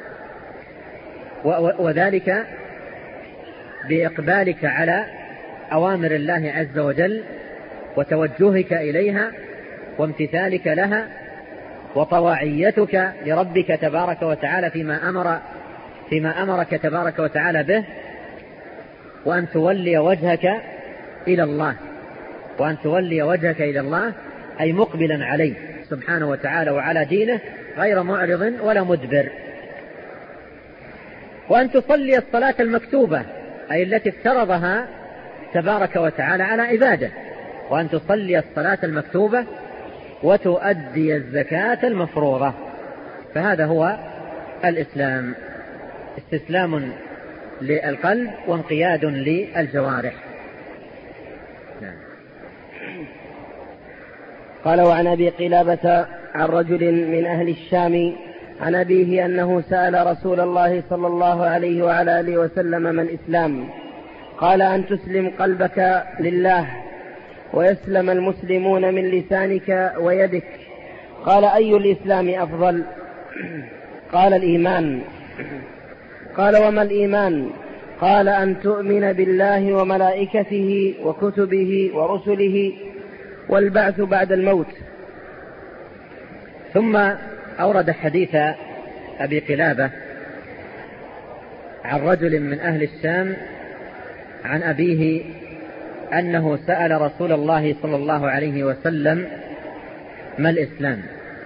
[SPEAKER 3] وذلك بإقبالك على أوامر الله عز وجل وتوجهك إليها وامتثالك لها وطواعيتك لربك تبارك وتعالى فيما أمر فيما أمرك تبارك وتعالى به. وأن تولي وجهك إلى الله، وأن تولي وجهك إلى الله أي مقبلا عليه سبحانه وتعالى وعلى دينه، غير معرض ولا مدبر. وأن تصلي الصلاة المكتوبة، أي التي افترضها تبارك وتعالى على عباده، وأن تصلي الصلاة المكتوبة وتؤدي الزكاة المفروضة. فهذا هو الإسلام، استسلام للقلب وانقياد للجوارح. نعم.
[SPEAKER 1] قال: وعن أبي قلابة عن رجل من أهل الشام عن أبيه أنه سأل رسول الله صلى الله عليه وعلى آله وسلم: ما الإسلام؟ قال: أن تسلم قلبك لله ويسلم المسلمون من لسانك ويدك. قال: أي الإسلام أفضل؟ قال: الإيمان. قال: وما الإيمان؟ قال: أن تؤمن بالله وملائكته وكتبه ورسله والبعث بعد الموت.
[SPEAKER 3] ثم أورد حديث أبي قلابة عن رجل من أهل الشام عن أبيه أنه سأل رسول الله صلى الله عليه وسلم: ما الإسلام؟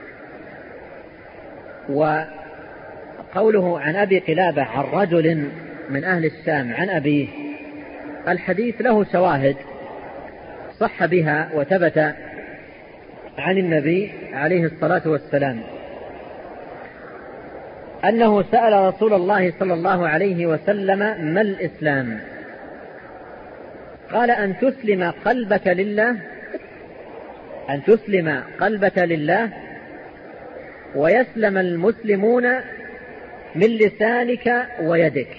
[SPEAKER 3] وقوله عن أبي قلابة عن رجل من أهل الشام عن أبيه، الحديث له شواهد صح بها وثبت عن النبي عليه الصلاة والسلام أنه سأل رسول الله صلى الله عليه وسلم: ما الإسلام؟ قال: أن تسلم قلبك لله أن تسلم قلبك لله ويسلم المسلمون من لسانك ويدك.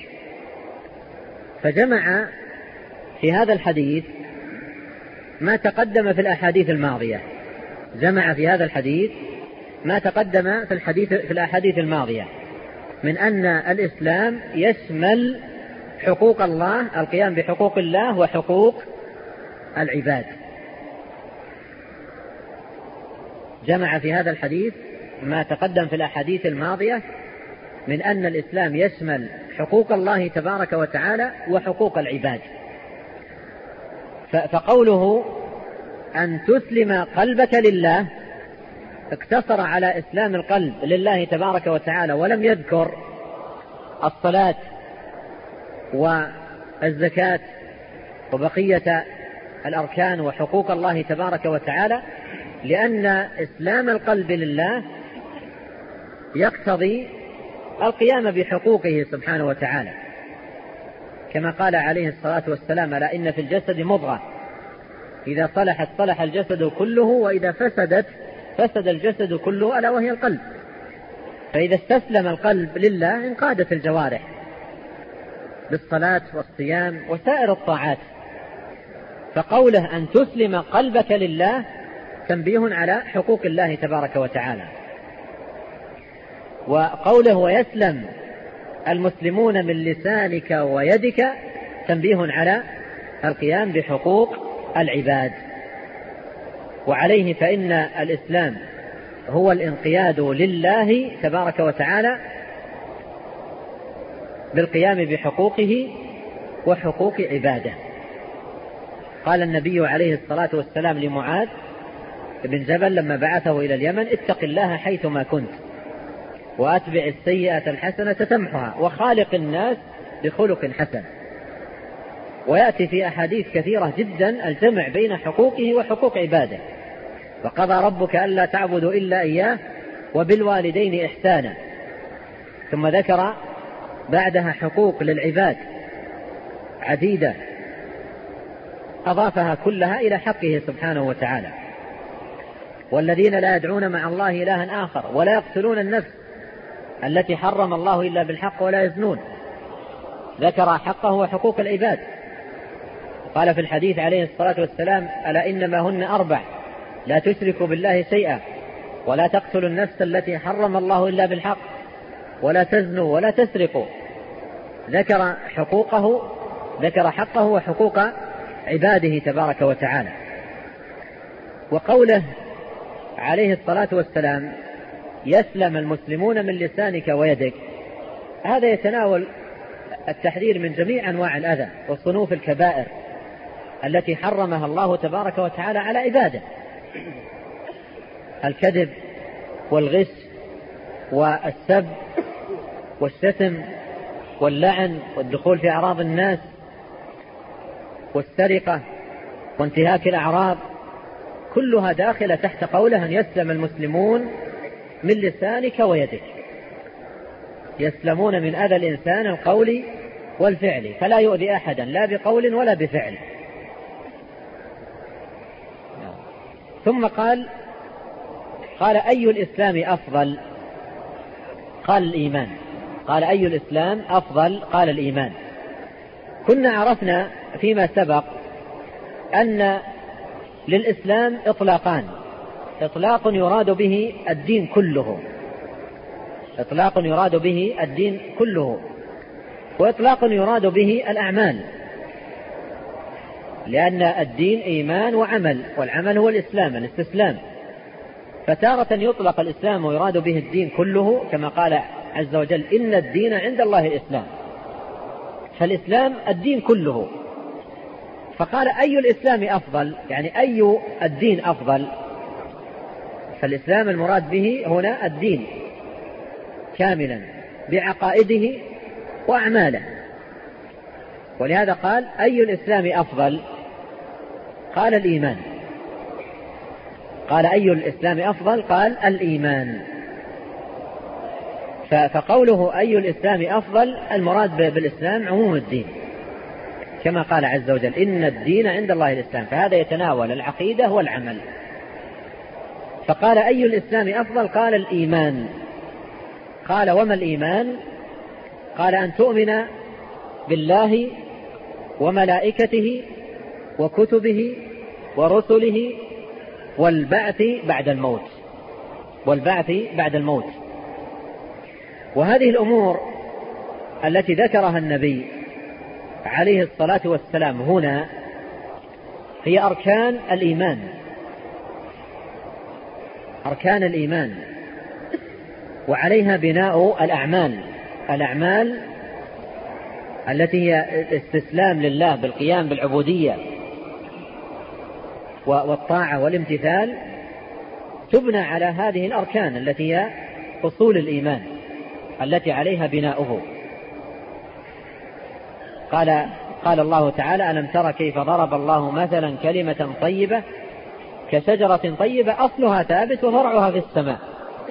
[SPEAKER 3] فجمع في هذا الحديث ما تقدم في الأحاديث الماضية جمع في هذا الحديث ما تقدم في الحديث في الأحاديث الماضية من أن الإسلام يشمل حقوق الله، القيام بحقوق الله وحقوق العباد. جمع في هذا الحديث ما تقدم في الأحاديث الماضية من أن الإسلام يشمل حقوق الله تبارك وتعالى وحقوق العباد. فقوله أن تسلم قلبك لله اقتصر على إسلام القلب لله تبارك وتعالى، ولم يذكر الصلاة والزكاة وبقية الأركان وحقوق الله تبارك وتعالى، لأن إسلام القلب لله يقتضي القيام بحقوقه سبحانه وتعالى، كما قال عليه الصلاة والسلام: ألا إن في الجسد مضغة إذا صلحت صلح الجسد كله وإذا فسدت فسد الجسد كله، ألا وهي القلب. فإذا استسلم القلب لله انقادت الجوارح بالصلاة والصيام وسائر الطاعات. فقوله أن تسلم قلبك لله تنبيه على حقوق الله تبارك وتعالى، وقوله ويسلم المسلمون من لسانك ويدك تنبيه على القيام بحقوق العباد. وعليه فإن الإسلام هو الانقياد لله تبارك وتعالى بالقيام بحقوقه وحقوق عباده. قال النبي عليه الصلاة والسلام لمعاذ بن جبل لما بعثه إلى اليمن: اتق الله حيثما كنت وأتبع السيئة الحسنة تمحها وخالق الناس بخلق حسن. ويأتي في أحاديث كثيرة جدا الجمع بين حقوقه وحقوق عباده: وقضى ربك ألا تعبدوا إلا إياه وبالوالدين إحسانا. ثم ذكر بعدها حقوق للعباد عديدة أضافها كلها إلى حقه سبحانه وتعالى: والذين لا يدعون مع الله إلها آخر ولا يقتلون النفس التي حرم الله إلا بالحق ولا يزنون. ذكر حقه وحقوق العباد. قال في الحديث عليه الصلاة والسلام: ألا إنما هن أربع: لا تشركوا بالله شيئا، ولا تقتلوا النفس التي حرم الله إلا بالحق، ولا تزنوا، ولا تسرقوا. ذكر حقوقه ذكر حقه وحقوق عباده تبارك وتعالى. وقوله عليه الصلاة والسلام: يسلم المسلمون من لسانك ويدك، هذا يتناول التحذير من جميع أنواع الأذى وصنوف الكبائر التي حرمها الله تبارك وتعالى على عباده: الكذب والغش والسب والشتم واللعن والدخول في أعراض الناس والسرقة وانتهاك الأعراض، كلها داخلة تحت قوله أن يسلم المسلمون من لسانك ويدك. يسلمون من أذى الإنسان القولي والفعل، فلا يؤذي أحدا لا بقول ولا بفعل. ثم قال قال أي الإسلام أفضل؟ قال الإيمان. قال أي الإسلام أفضل؟ قال الإيمان. كنا عرفنا فيما سبق أن للإسلام إطلاقان: إطلاق يراد به الدين كله، إطلاق يراد به الدين كله، وإطلاق يراد به الأعمال، لأن الدين إيمان وعمل، والعمل هو الإسلام، الاستسلام. فتارة يطلق الإسلام ويراد به الدين كله، كما قال عز وجل: إن الدين عند الله الإسلام، فالإسلام الدين كله. فقال أي الإسلام أفضل؟ يعني أي الدين أفضل؟ فالإسلام المراد به هنا الدين كاملا بعقائده وأعماله. ولهذا قال أي الإسلام أفضل؟ قال الإيمان. قال أي الإسلام أفضل؟ قال الإيمان. فقوله أي الإسلام أفضل المراد بالإسلام عموم الدين، كما قال عز وجل: إن الدين عند الله الإسلام، فهذا يتناول العقيدة والعمل. فقال أي الإسلام أفضل؟ قال الإيمان. قال وما الإيمان؟ قال أن تؤمن بالله وملائكته وكتبه ورسله والبعث بعد الموت، والبعث بعد الموت. وهذه الأمور التي ذكرها النبي عليه الصلاة والسلام هنا هي أركان الإيمان، أركان الإيمان، وعليها بناء الأعمال، الأعمال التي هي استسلام لله بالقيام بالعبودية والطاعة والامتثال، تبنى على هذه الأركان التي هي أصول الإيمان التي عليها بناؤه. قال قال الله تعالى: ألم تر كيف ضرب الله مثلا كلمة طيبة كشجرة طيبة أصلها ثابت وفرعها في السماء.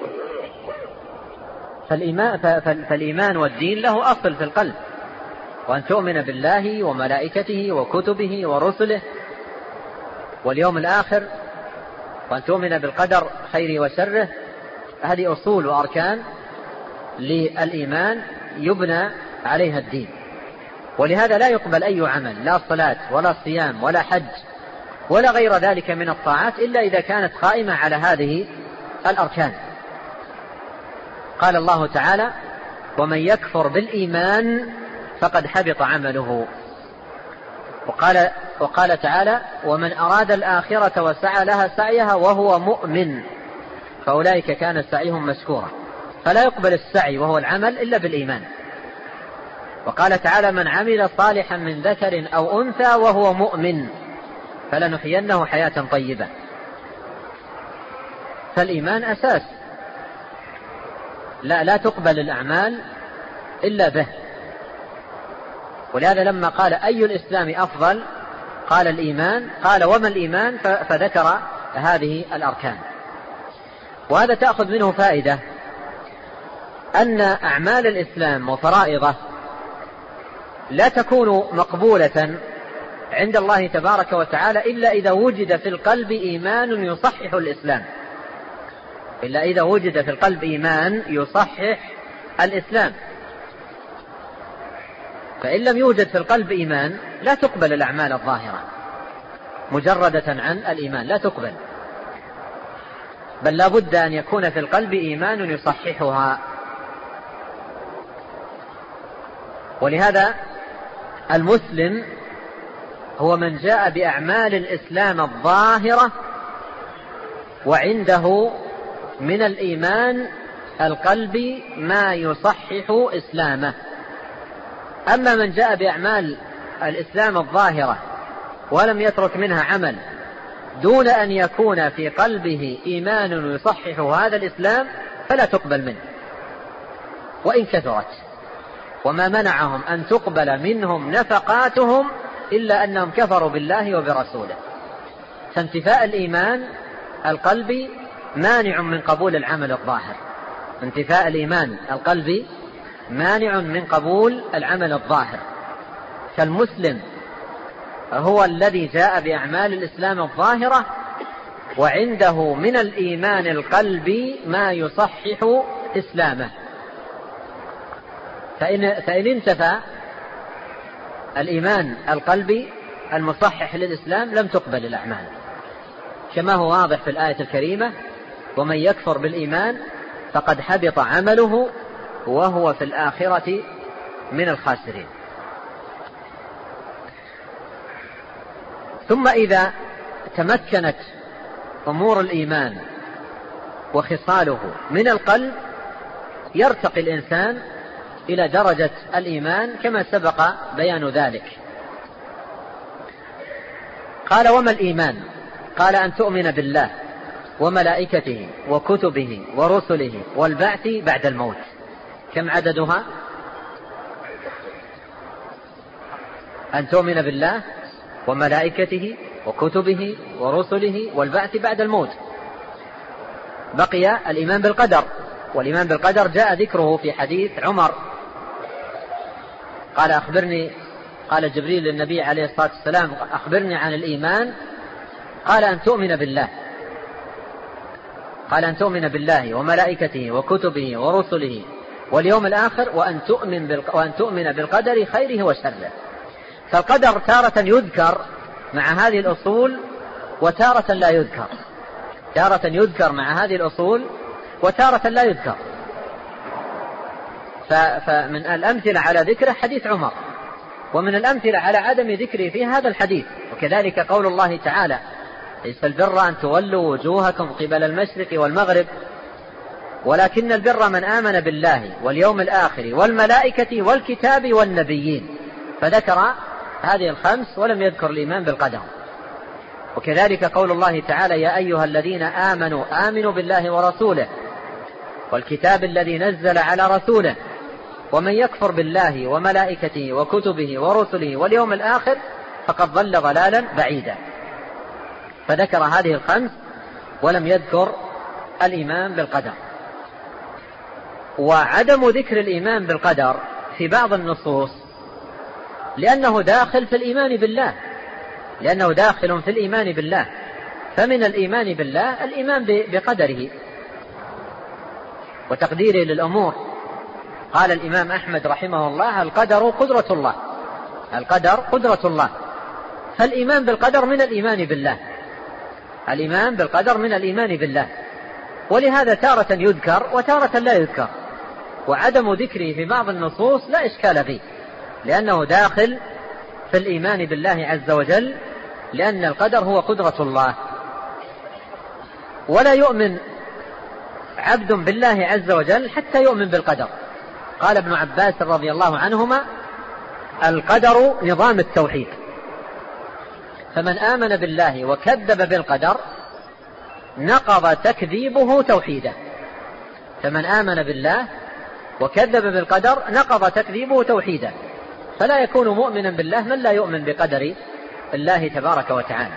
[SPEAKER 3] فالإيمان, فالإيمان والدين له أصل في القلب، وأن تؤمن بالله وملائكته وكتبه ورسله واليوم الآخر، وأن تؤمن بالقدر خيره وشره. هذه أصول وأركان للإيمان يبنى عليها الدين. ولهذا لا يقبل أي عمل، لا صلاة ولا صيام ولا حج ولا غير ذلك من الطاعات، إلا إذا كانت قائمة على هذه الأركان. قال الله تعالى: ومن يكفر بالإيمان فقد حبط عمله. وقال, وقال تعالى: ومن أراد الآخرة وسعى لها سعيها وهو مؤمن فأولئك كان سعيهم مشكورا. فلا يقبل السعي وهو العمل إلا بالإيمان. وقال تعالى: من عمل صالحا من ذكر أو أنثى وهو مؤمن فلنحيينه حياة طيبة. فالإيمان أساس، لا, لا تقبل الأعمال إلا به. ولهذا لما قال أي الإسلام أفضل قال الإيمان. قال وما الإيمان؟ فذكر هذه الأركان. وهذا تأخذ منه فائدة أن أعمال الإسلام وفرائضه لا تكون مقبولة عند الله تبارك وتعالى إلا إذا وجد في القلب إيمان يصحح الإسلام، إلا إذا وجد في القلب إيمان يصحح الإسلام. فإن لم يوجد في القلب إيمان لا تقبل الأعمال الظاهرة مجردة عن الإيمان، لا تقبل، بل لا بد أن يكون في القلب إيمان يصححها. ولهذا المسلم هو من جاء بأعمال الإسلام الظاهرة وعنده من الإيمان القلبي ما يصحح إسلامه. أما من جاء بأعمال الإسلام الظاهرة ولم يترك منها عمل دون أن يكون في قلبه إيمان يصحح هذا الإسلام فلا تقبل منه وإن كثرت. وما منعهم أن تقبل منهم نفقاتهم إلا أنهم كفروا بالله وبرسوله. فانتفاء الإيمان القلبي مانع من قبول العمل الظاهر، انتفاء الإيمان القلبي مانع من قبول العمل الظاهر. كالمسلم هو الذي جاء بأعمال الإسلام الظاهرة وعنده من الإيمان القلبي ما يصحح إسلامه، فإن, فإن انتفى الإيمان القلبي المصحح للإسلام لم تقبل الأعمال، كما هو واضح في الآية الكريمة: ومن يكفر بالإيمان فقد حبط عمله وهو في الآخرة من الخاسرين. ثم إذا تمكنت أمور الإيمان وخصاله من القلب يرتقي الإنسان إلى درجة الإيمان كما سبق بيان ذلك. قال: وما الإيمان؟ قال: أن تؤمن بالله وملائكته وكتبه ورسله والبعث بعد الموت. كم عددها؟ أن تؤمن بالله وملائكته وكتبه ورسله والبعث بعد الموت. بقي الإيمان بالقدر، والإيمان بالقدر جاء ذكره في حديث عمر قال: أخبرني، قال جبريل للنبي عليه الصلاة والسلام: أخبرني عن الإيمان. قال: أن تؤمن بالله قال أن تؤمن بالله وملائكته وكتبه ورسله واليوم الآخر وأن تؤمن, بالق... وأن تؤمن بالقدر خيره وشره. فالقدر تارة يذكر مع هذه الأصول وتارة لا يذكر، تارة يذكر مع هذه الأصول وتارة لا يذكر. ف... فمن الأمثلة على ذكره حديث عمر، ومن الأمثلة على عدم ذكره في هذا الحديث. وكذلك قول الله تعالى: ليس البر أن تولوا وجوهكم قبل المشرق والمغرب ولكن البر من آمن بالله واليوم الآخر والملائكة والكتاب والنبيين، فذكر هذه الخمس ولم يذكر الإيمان بالقدر. وكذلك قول الله تعالى: يا أيها الذين آمنوا آمنوا بالله ورسوله والكتاب الذي نزل على رسوله ومن يكفر بالله وملائكته وكتبه ورسله واليوم الآخر فقد ضل ضلالا بعيدا. فذكر هذه الخمس ولم يذكر الإيمان بالقدر. وعدم ذكر الإيمان بالقدر في بعض النصوص لأنه داخل في الإيمان بالله، لأنه داخل في الإيمان بالله. فمن الإيمان بالله الإيمان بقدره وتقديره للأمور. قال الإمام أحمد رحمه الله: القدر قدرة الله، القدر قدرة الله. فالإيمان بالقدر من الإيمان بالله، الإيمان بالقدر من الإيمان بالله. ولهذا تارة يذكر وتارة لا يذكر، وعدم ذكره في بعض النصوص لا إشكال فيه، لأنه داخل في الإيمان بالله عز وجل، لأن القدر هو قدرة الله. ولا يؤمن عبد بالله عز وجل حتى يؤمن بالقدر. قال ابن عباس رضي الله عنهما: القدر نظام التوحيد، فمن آمن بالله وكذب بالقدر نقض تكذيبه توحيده. فمن آمن بالله وكذب بالقدر نقض تكذيبه توحيده. فلا يكون مؤمنا بالله من لا يؤمن بقدر الله تبارك وتعالى.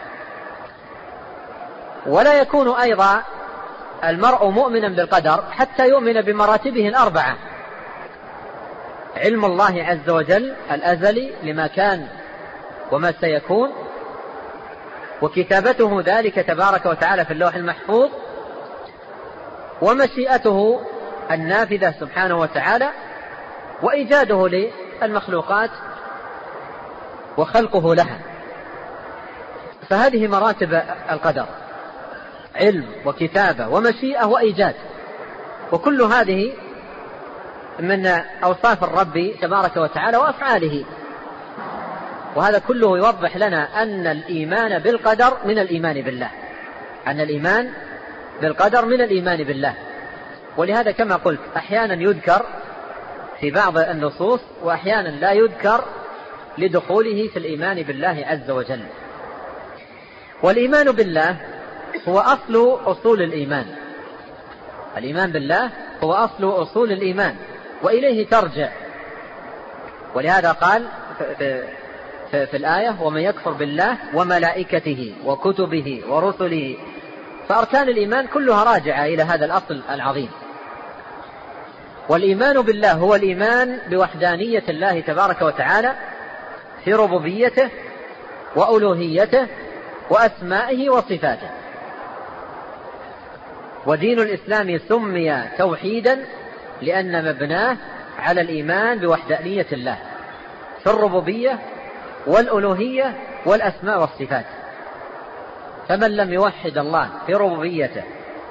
[SPEAKER 3] ولا يكون أيضا المرء مؤمنا بالقدر حتى يؤمن بمراتبه الأربعة: علم الله عز وجل الأزلي لما كان وما سيكون، وكتابته ذلك تبارك وتعالى في اللوح المحفوظ، ومشيئته النافذة سبحانه وتعالى، وإيجاده للمخلوقات وخلقه لها. فهذه مراتب القدر: علم وكتابة ومشيئة وإيجاد، وكل هذه من أوصاف الرب تبارك وتعالى وأفعاله. وهذا كله يوضح لنا أن الإيمان بالقدر من الإيمان بالله، أن الإيمان بالقدر من الإيمان بالله. ولهذا كما قلت أحيانا يذكر في بعض النصوص وأحيانا لا يذكر لدخوله في الإيمان بالله عز وجل. والإيمان بالله هو أصل أصول الإيمان، الإيمان بالله هو أصل أصول الإيمان وإليه ترجع. ولهذا قال في, في, في الآية: ومن يكفر بالله وملائكته وكتبه ورسله. فأركان الإيمان كلها راجعة إلى هذا الأصل العظيم. والإيمان بالله هو الإيمان بوحدانية الله تبارك وتعالى في ربوبيته وألوهيته وأسمائه وصفاته. ودين الإسلام سمي توحيدا لأن مبناه على الإيمان بوحدانية الله في الربوبية والألوهية والأسماء والصفات. فمن لم يوحد الله في ربوبيته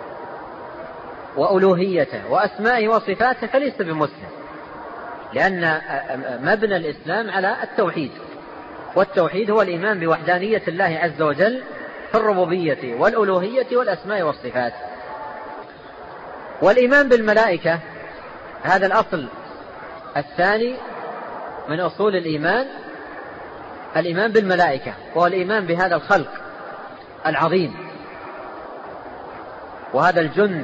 [SPEAKER 3] وألوهيته وأسمائه وصفاته فليس بمسلم، لأن مبنى الإسلام على التوحيد، والتوحيد هو الإيمان بوحدانية الله عز وجل في الربوبية والألوهية والأسماء والصفات. والإيمان بالملائكة هذا الأصل الثاني من أصول الإيمان، الإيمان بالملائكة، وهو الإيمان بهذا الخلق العظيم وهذا الجند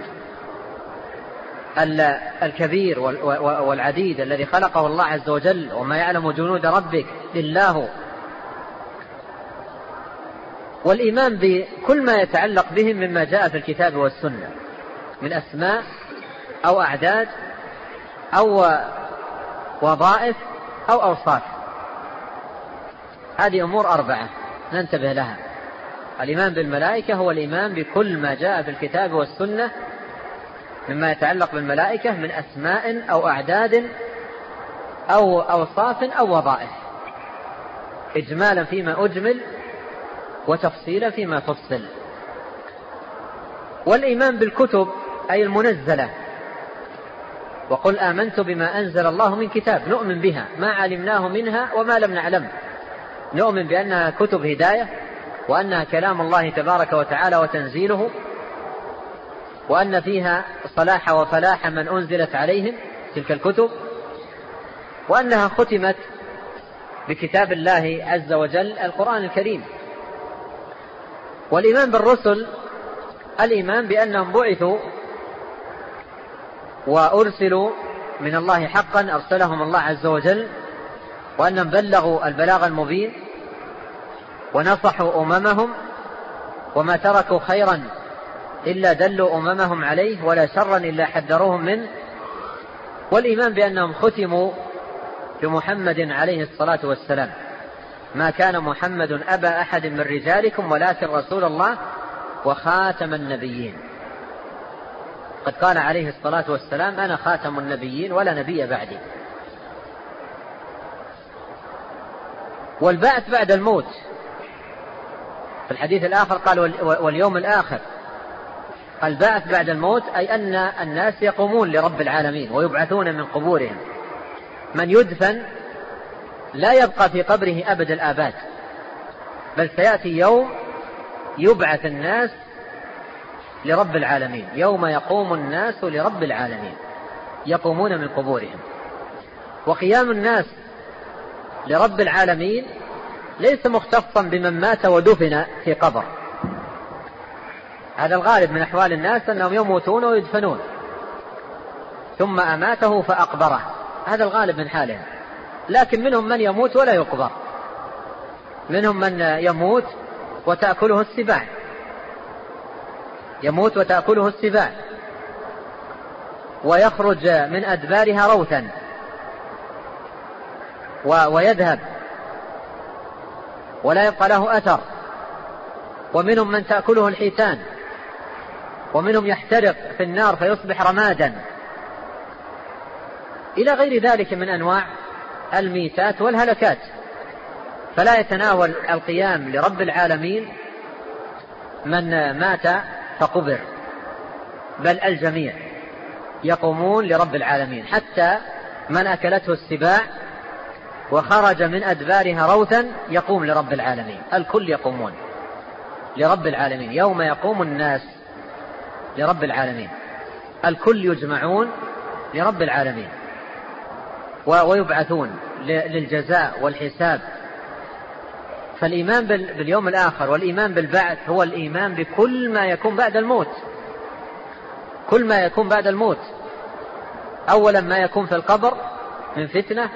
[SPEAKER 3] الكبير والعديد الذي خلقه الله عز وجل، وما يعلم جنود ربك لله. والإيمان بكل ما يتعلق بهم مما جاء في الكتاب والسنة من أسماء أو أعداد أو وظائف أو أوصاف. هذه أمور أربعة ننتبه لها. الإيمان بالملائكة هو الإيمان بكل ما جاء في الكتاب والسنة مما يتعلق بالملائكة من أسماء أو أعداد أو أوصاف أو وظائف، إجمالا فيما أجمل وتفصيلا فيما تفصل. والإيمان بالكتب أي المنزلة، وقل آمنت بما أنزل الله من كتاب نؤمن بها ما علمناه منها وما لم نعلم، نؤمن بأنها كتب هداية، وأنها كلام الله تبارك وتعالى وتنزيله، وأن فيها صلاح وفلاح من أنزلت عليهم تلك الكتب، وأنها ختمت بكتاب الله عز وجل القرآن الكريم. والإيمان بالرسل الإيمان بأنهم بعثوا وأرسلوا من الله حقا، أرسلهم الله عز وجل، وأنهم بلغوا البلاغ المبين ونصحوا أممهم، وما تركوا خيرا إلا دلوا أممهم عليه، ولا شرا إلا حذروهم منه. والإيمان بأنهم ختموا بمحمد عليه الصلاة والسلام، ما كان محمد أبا أحد من رجالكم ولكن رسول الله وخاتم النبيين. قد قال عليه الصلاة والسلام أنا خاتم النبيين ولا نبي بعدي. والبعث بعد الموت، في الحديث الآخر قال واليوم الآخر. البعث بعد الموت أي أن الناس يقومون لرب العالمين ويبعثون من قبورهم. من يدفن لا يبقى في قبره أبد الآباد، بل سيأتي يوم يبعث الناس لرب العالمين، يوم يقوم الناس لرب العالمين يقومون من قبورهم. وقيام الناس لرب العالمين ليس مختصا بمن مات ودفن في قبر، هذا الغالب من أحوال الناس أنهم يموتون ويدفنون ثم أماته فأقبره، هذا الغالب من حالهم. لكن منهم من يموت ولا يقبر، منهم من يموت وتأكله السباع، يموت وتأكله السباع ويخرج من أدبارها روثا ويذهب ولا يبقى له أثر. ومنهم من تأكله الحيتان، ومنهم يحترق في النار فيصبح رمادا، إلى غير ذلك من أنواع الميتات والهلكات. فلا يتناول القيام لرب العالمين من مات فقبر، بل الجميع يقومون لرب العالمين، حتى من أكلته السباع وخرج من أدبارها روثا يقوم لرب العالمين. الكل يقومون لرب العالمين، يوم يقوم الناس لرب العالمين الكل يجمعون لرب العالمين ويبعثون للجزاء والحساب. فالإيمان باليوم الآخر والإيمان بالبعث هو الإيمان بكل ما يكون بعد الموت، كل ما يكون بعد الموت. أولا ما يكون في القبر من فتنة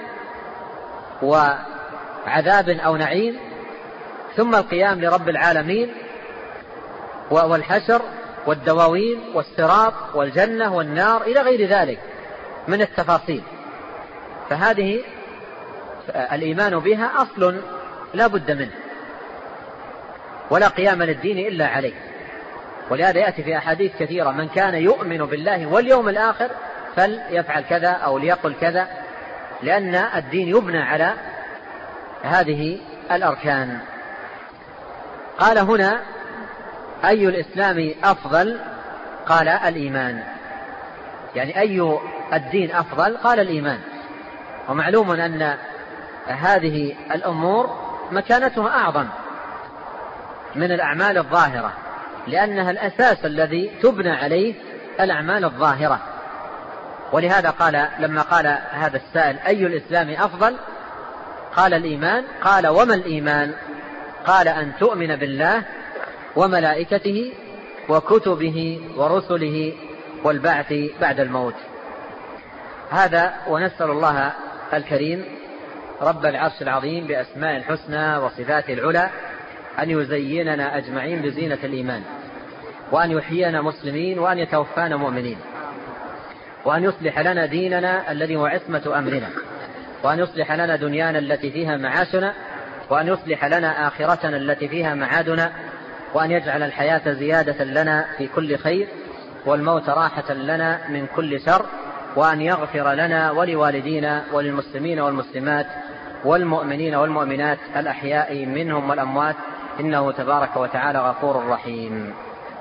[SPEAKER 3] وعذاب أو نعيم، ثم القيام لرب العالمين والحشر والدواوين والصراط والجنة والنار إلى غير ذلك من التفاصيل. فهذه الإيمان بها أصل لا بد منه، ولا قيام للدين إلا عليه. ولهذا يأتي في أحاديث كثيرة: من كان يؤمن بالله واليوم الآخر فليفعل كذا أو ليقل كذا، لأن الدين يبنى على هذه الأركان. قال هنا: أي الإسلام أفضل؟ قال: الإيمان. يعني أي الدين أفضل؟ قال: الإيمان. ومعلوم أن هذه الأمور مكانتها أعظم من الأعمال الظاهرة، لأنها الأساس الذي تبنى عليه الأعمال الظاهرة. ولهذا قال لما قال هذا السائل: أي الإسلام أفضل؟ قال: الإيمان. قال: وما الإيمان؟ قال: أن تؤمن بالله وملائكته وكتبه ورسله والبعث بعد الموت. هذا، ونسأل الله الكريم رب العرش العظيم بأسماء الحسنى وصفاته العلى أن يزيننا أجمعين بزينة الإيمان، وأن يحيينا مسلمين، وأن يتوفانا مؤمنين، وأن يصلح لنا ديننا الذي هو عصمة أمرنا، وأن يصلح لنا دنيانا التي فيها معاشنا، وأن يصلح لنا آخرتنا التي فيها معادنا، وأن يجعل الحياة زيادة لنا في كل خير، والموت راحة لنا من كل شر، وأن يغفر لنا ولوالدينا وللمسلمين والمسلمات والمؤمنين والمؤمنات الأحياء منهم والأموات، إنه تبارك وتعالى غفور رحيم.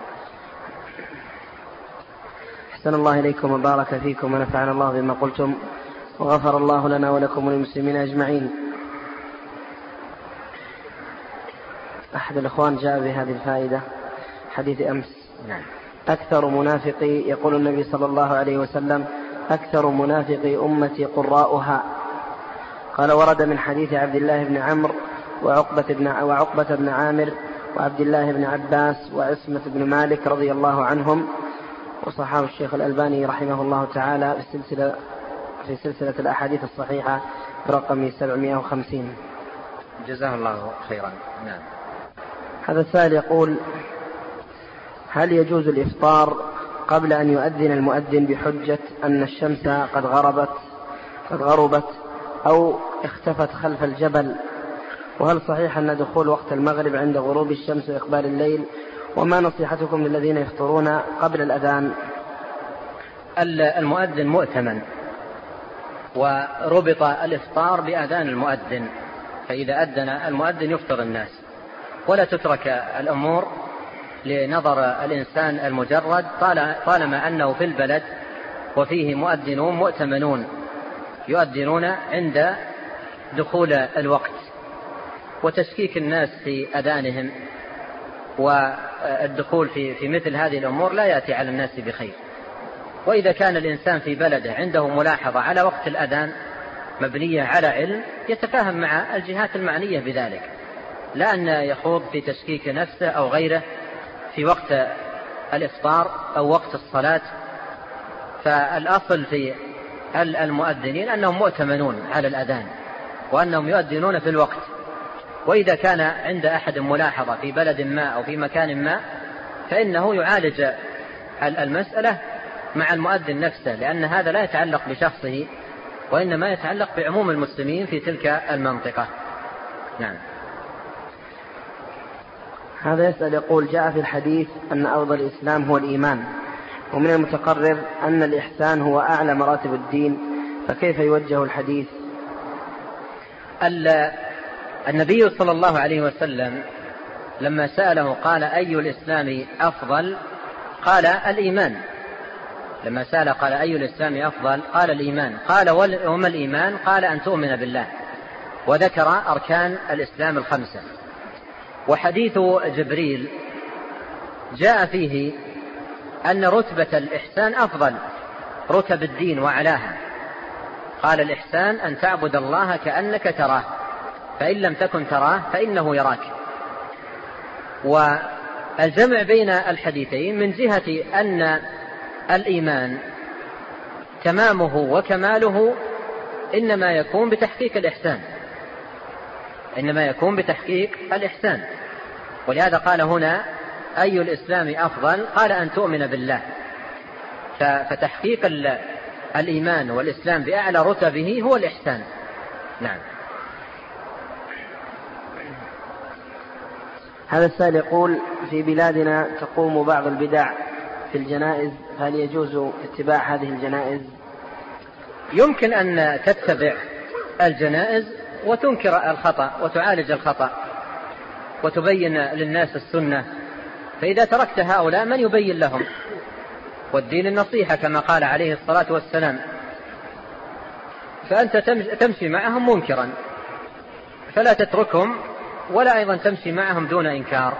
[SPEAKER 1] أحسن الله إليكم وبارك فيكم ونفعنا الله بما قلتم، وغفر الله لنا ولكم وللمسلمين أجمعين. أحد الأخوان جاء بهذه الفائدة حديث أمس: أكثر منافقي، يقول النبي صلى الله عليه وسلم: أكثر منافقي أمتي قراؤها. قال: ورد من حديث عبد الله بن عمرو وعقبة بن, وعقبة بن عامر وعبد الله بن عباس وعصمة بن مالك رضي الله عنهم، وصححه الشيخ الألباني رحمه الله تعالى في سلسلة, في سلسلة الأحاديث الصحيحة برقم سبعمائة وخمسين.
[SPEAKER 3] جزاه الله خيرا. نعم.
[SPEAKER 1] هذا السائل يقول: هل يجوز الإفطار قبل أن يؤذن المؤذن بحجة أن الشمس قد غربت قد غربت أو اختفت خلف الجبل؟ وهل صحيح أن دخول وقت المغرب عند غروب الشمس وإقبال الليل؟ وما نصيحتكم للذين يفطرون قبل الأذان؟
[SPEAKER 3] المؤذن مؤتمن، وربط الإفطار بأذان المؤذن، فإذا أذن المؤذن يفطر الناس، ولا تترك الأمور لنظر الإنسان المجرد طالما أنه في البلد وفيه مؤذنون مؤتمنون يؤذنون عند دخول الوقت. وتشكيك الناس في أذانهم والدخول في, في مثل هذه الأمور لا يأتي على الناس بخير. وإذا كان الإنسان في بلده عنده ملاحظة على وقت الأذان مبنية على علم، يتفاهم مع الجهات المعنية بذلك، لا أن يخوض في تشكيك نفسه أو غيره في وقت الإفطار أو وقت الصلاة. فالأصل في المؤذنين أنهم مؤتمنون على الأذان، وأنهم يؤذنون في الوقت. وإذا كان عند أحد ملاحظة في بلد ما أو في مكان ما، فإنه يعالج المسألة مع المؤذن نفسه، لأن هذا لا يتعلق بشخصه، وإنما يتعلق بعموم المسلمين في تلك المنطقة. نعم.
[SPEAKER 1] هذا يسأل يقول: جاء في الحديث أن أفضل الإسلام هو الإيمان، ومن المتقرر أن الإحسان هو أعلى مراتب الدين، فكيف يوجه الحديث؟
[SPEAKER 3] النبي صلى الله عليه وسلم لما سأله قال: أي الإسلام أفضل؟ قال: الإيمان. لما سأل قال: أي الإسلام أفضل؟ قال: الإيمان. قال: وما الإيمان؟ قال: أن تؤمن بالله، وذكر أركان الإسلام الخمسة. وحديث جبريل جاء فيه أن رتبة الإحسان أفضل رتب الدين وعلاها. قال: الإحسان أن تعبد الله كأنك تراه، فإن لم تكن تراه فإنه يراك. والجمع بين الحديثين من جهة أن الإيمان تمامه وكماله إنما يكون بتحقيق الإحسان إنما يكون بتحقيق الإحسان. ولهذا قال هنا: أي الإسلام أفضل؟ قال: أن تؤمن بالله. فتحقيق الإيمان والإسلام بأعلى رتبه هو الإحسان. نعم.
[SPEAKER 1] هذا السائل يقول: في بلادنا تقوم بعض البدع في الجنائز، هل يجوز اتباع هذه الجنائز؟
[SPEAKER 3] يمكن أن تتبع الجنائز وتنكر الخطأ وتعالج الخطأ وتبين للناس السنة، فإذا تركت هؤلاء من يبين لهم؟ والدين النصيحة كما قال عليه الصلاة والسلام، فأنت تمشي معهم منكرا فلا تتركهم، ولا أيضا تمشي معهم دون إنكار.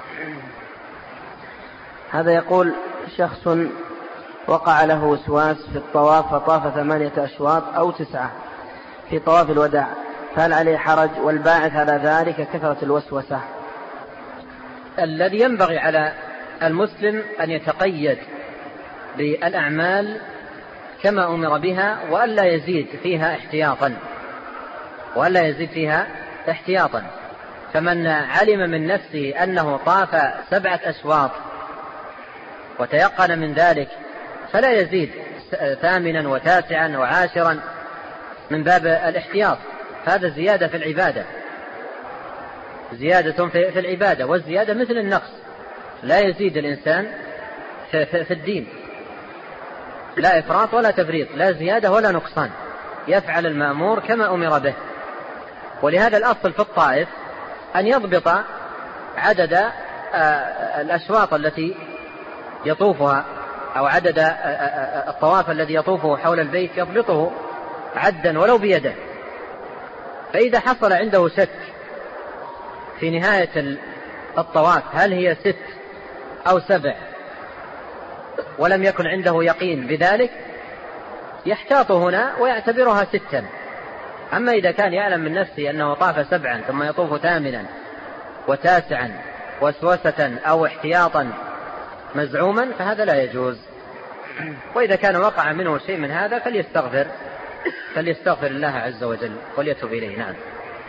[SPEAKER 1] هذا يقول: شخص وقع له وسواس في الطواف فطاف ثمانية أشواط أو تسعة في طواف الوداع، فهل عليه حرج؟ والباعث على ذلك كثرة الوسوسة.
[SPEAKER 3] الذي ينبغي على المسلم أن يتقيد بالأعمال كما أمر بها وألا يزيد فيها احتياطا وألا يزيد فيها احتياطا فمن علم من نفسه أنه طاف سبعة أشواط وتيقن من ذلك فلا يزيد ثامنا وتاسعا وعاشرا من باب الاحتياط، هذا زيادة في العبادة، زيادة في العبادة، والزيادة مثل النقص، لا يزيد الإنسان في الدين، لا إفراط ولا تفريط، لا زيادة ولا نقصان، يفعل المأمور كما أمر به. ولهذا الأصل في الطائف أن يضبط عدد الأشواط التي يطوفها أو عدد الطواف الذي يطوفه حول البيت يضبطه عدا ولو بيده، فإذا حصل عنده شك في نهاية الطواف هل هي ست أو سبع ولم يكن عنده يقين بذلك يحتاط هنا ويعتبرها ستا. أما إذا كان يعلم من نفسه أنه طاف سبعا ثم يطوف ثامنا وتاسعا وسوسة أو احتياطا مزعوما فهذا لا يجوز. وإذا كان وقع منه شيء من هذا فليستغفر فليستغفر الله عز وجل وليتوب إليه. نعم.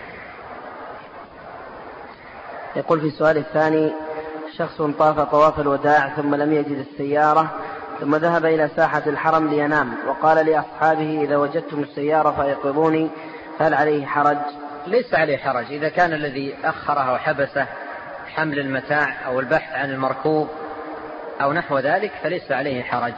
[SPEAKER 1] يقول في السؤال الثاني: شخص طاف طواف الوداع ثم لم يجد السيارة ثم ذهب إلى ساحة الحرم لينام وقال لأصحابه: إذا وجدتم السيارة فأيقظوني، هل عليه حرج؟
[SPEAKER 3] ليس عليه حرج إذا كان الذي أخره وحبسه حمل المتاع أو البحث عن المركوب أو نحو ذلك فليس عليه حرج.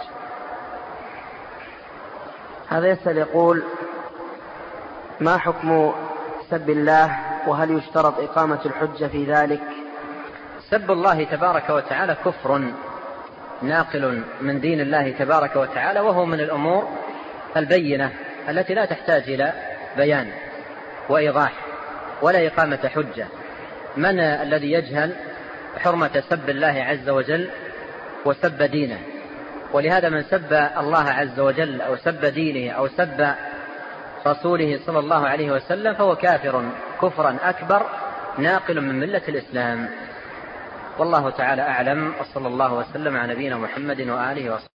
[SPEAKER 1] هذا يسأل يقول: ما حكم سب الله، وهل يشترط إقامة الحجة في ذلك؟
[SPEAKER 3] سب الله تبارك وتعالى كفر ناقل من دين الله تبارك وتعالى، وهو من الأمور البينة التي لا تحتاج إلى بيان وإيضاح ولا إقامة حجة. من الذي يجهل حرمة سب الله عز وجل وسب دينه؟ ولهذا من سب الله عز وجل أو سب دينه أو سب رسوله صلى الله عليه وسلم فهو كافر كفرا أكبر ناقل من ملة الإسلام. والله تعالى أعلم، وصلى الله وسلم على نبينا محمد وآله وصحبه.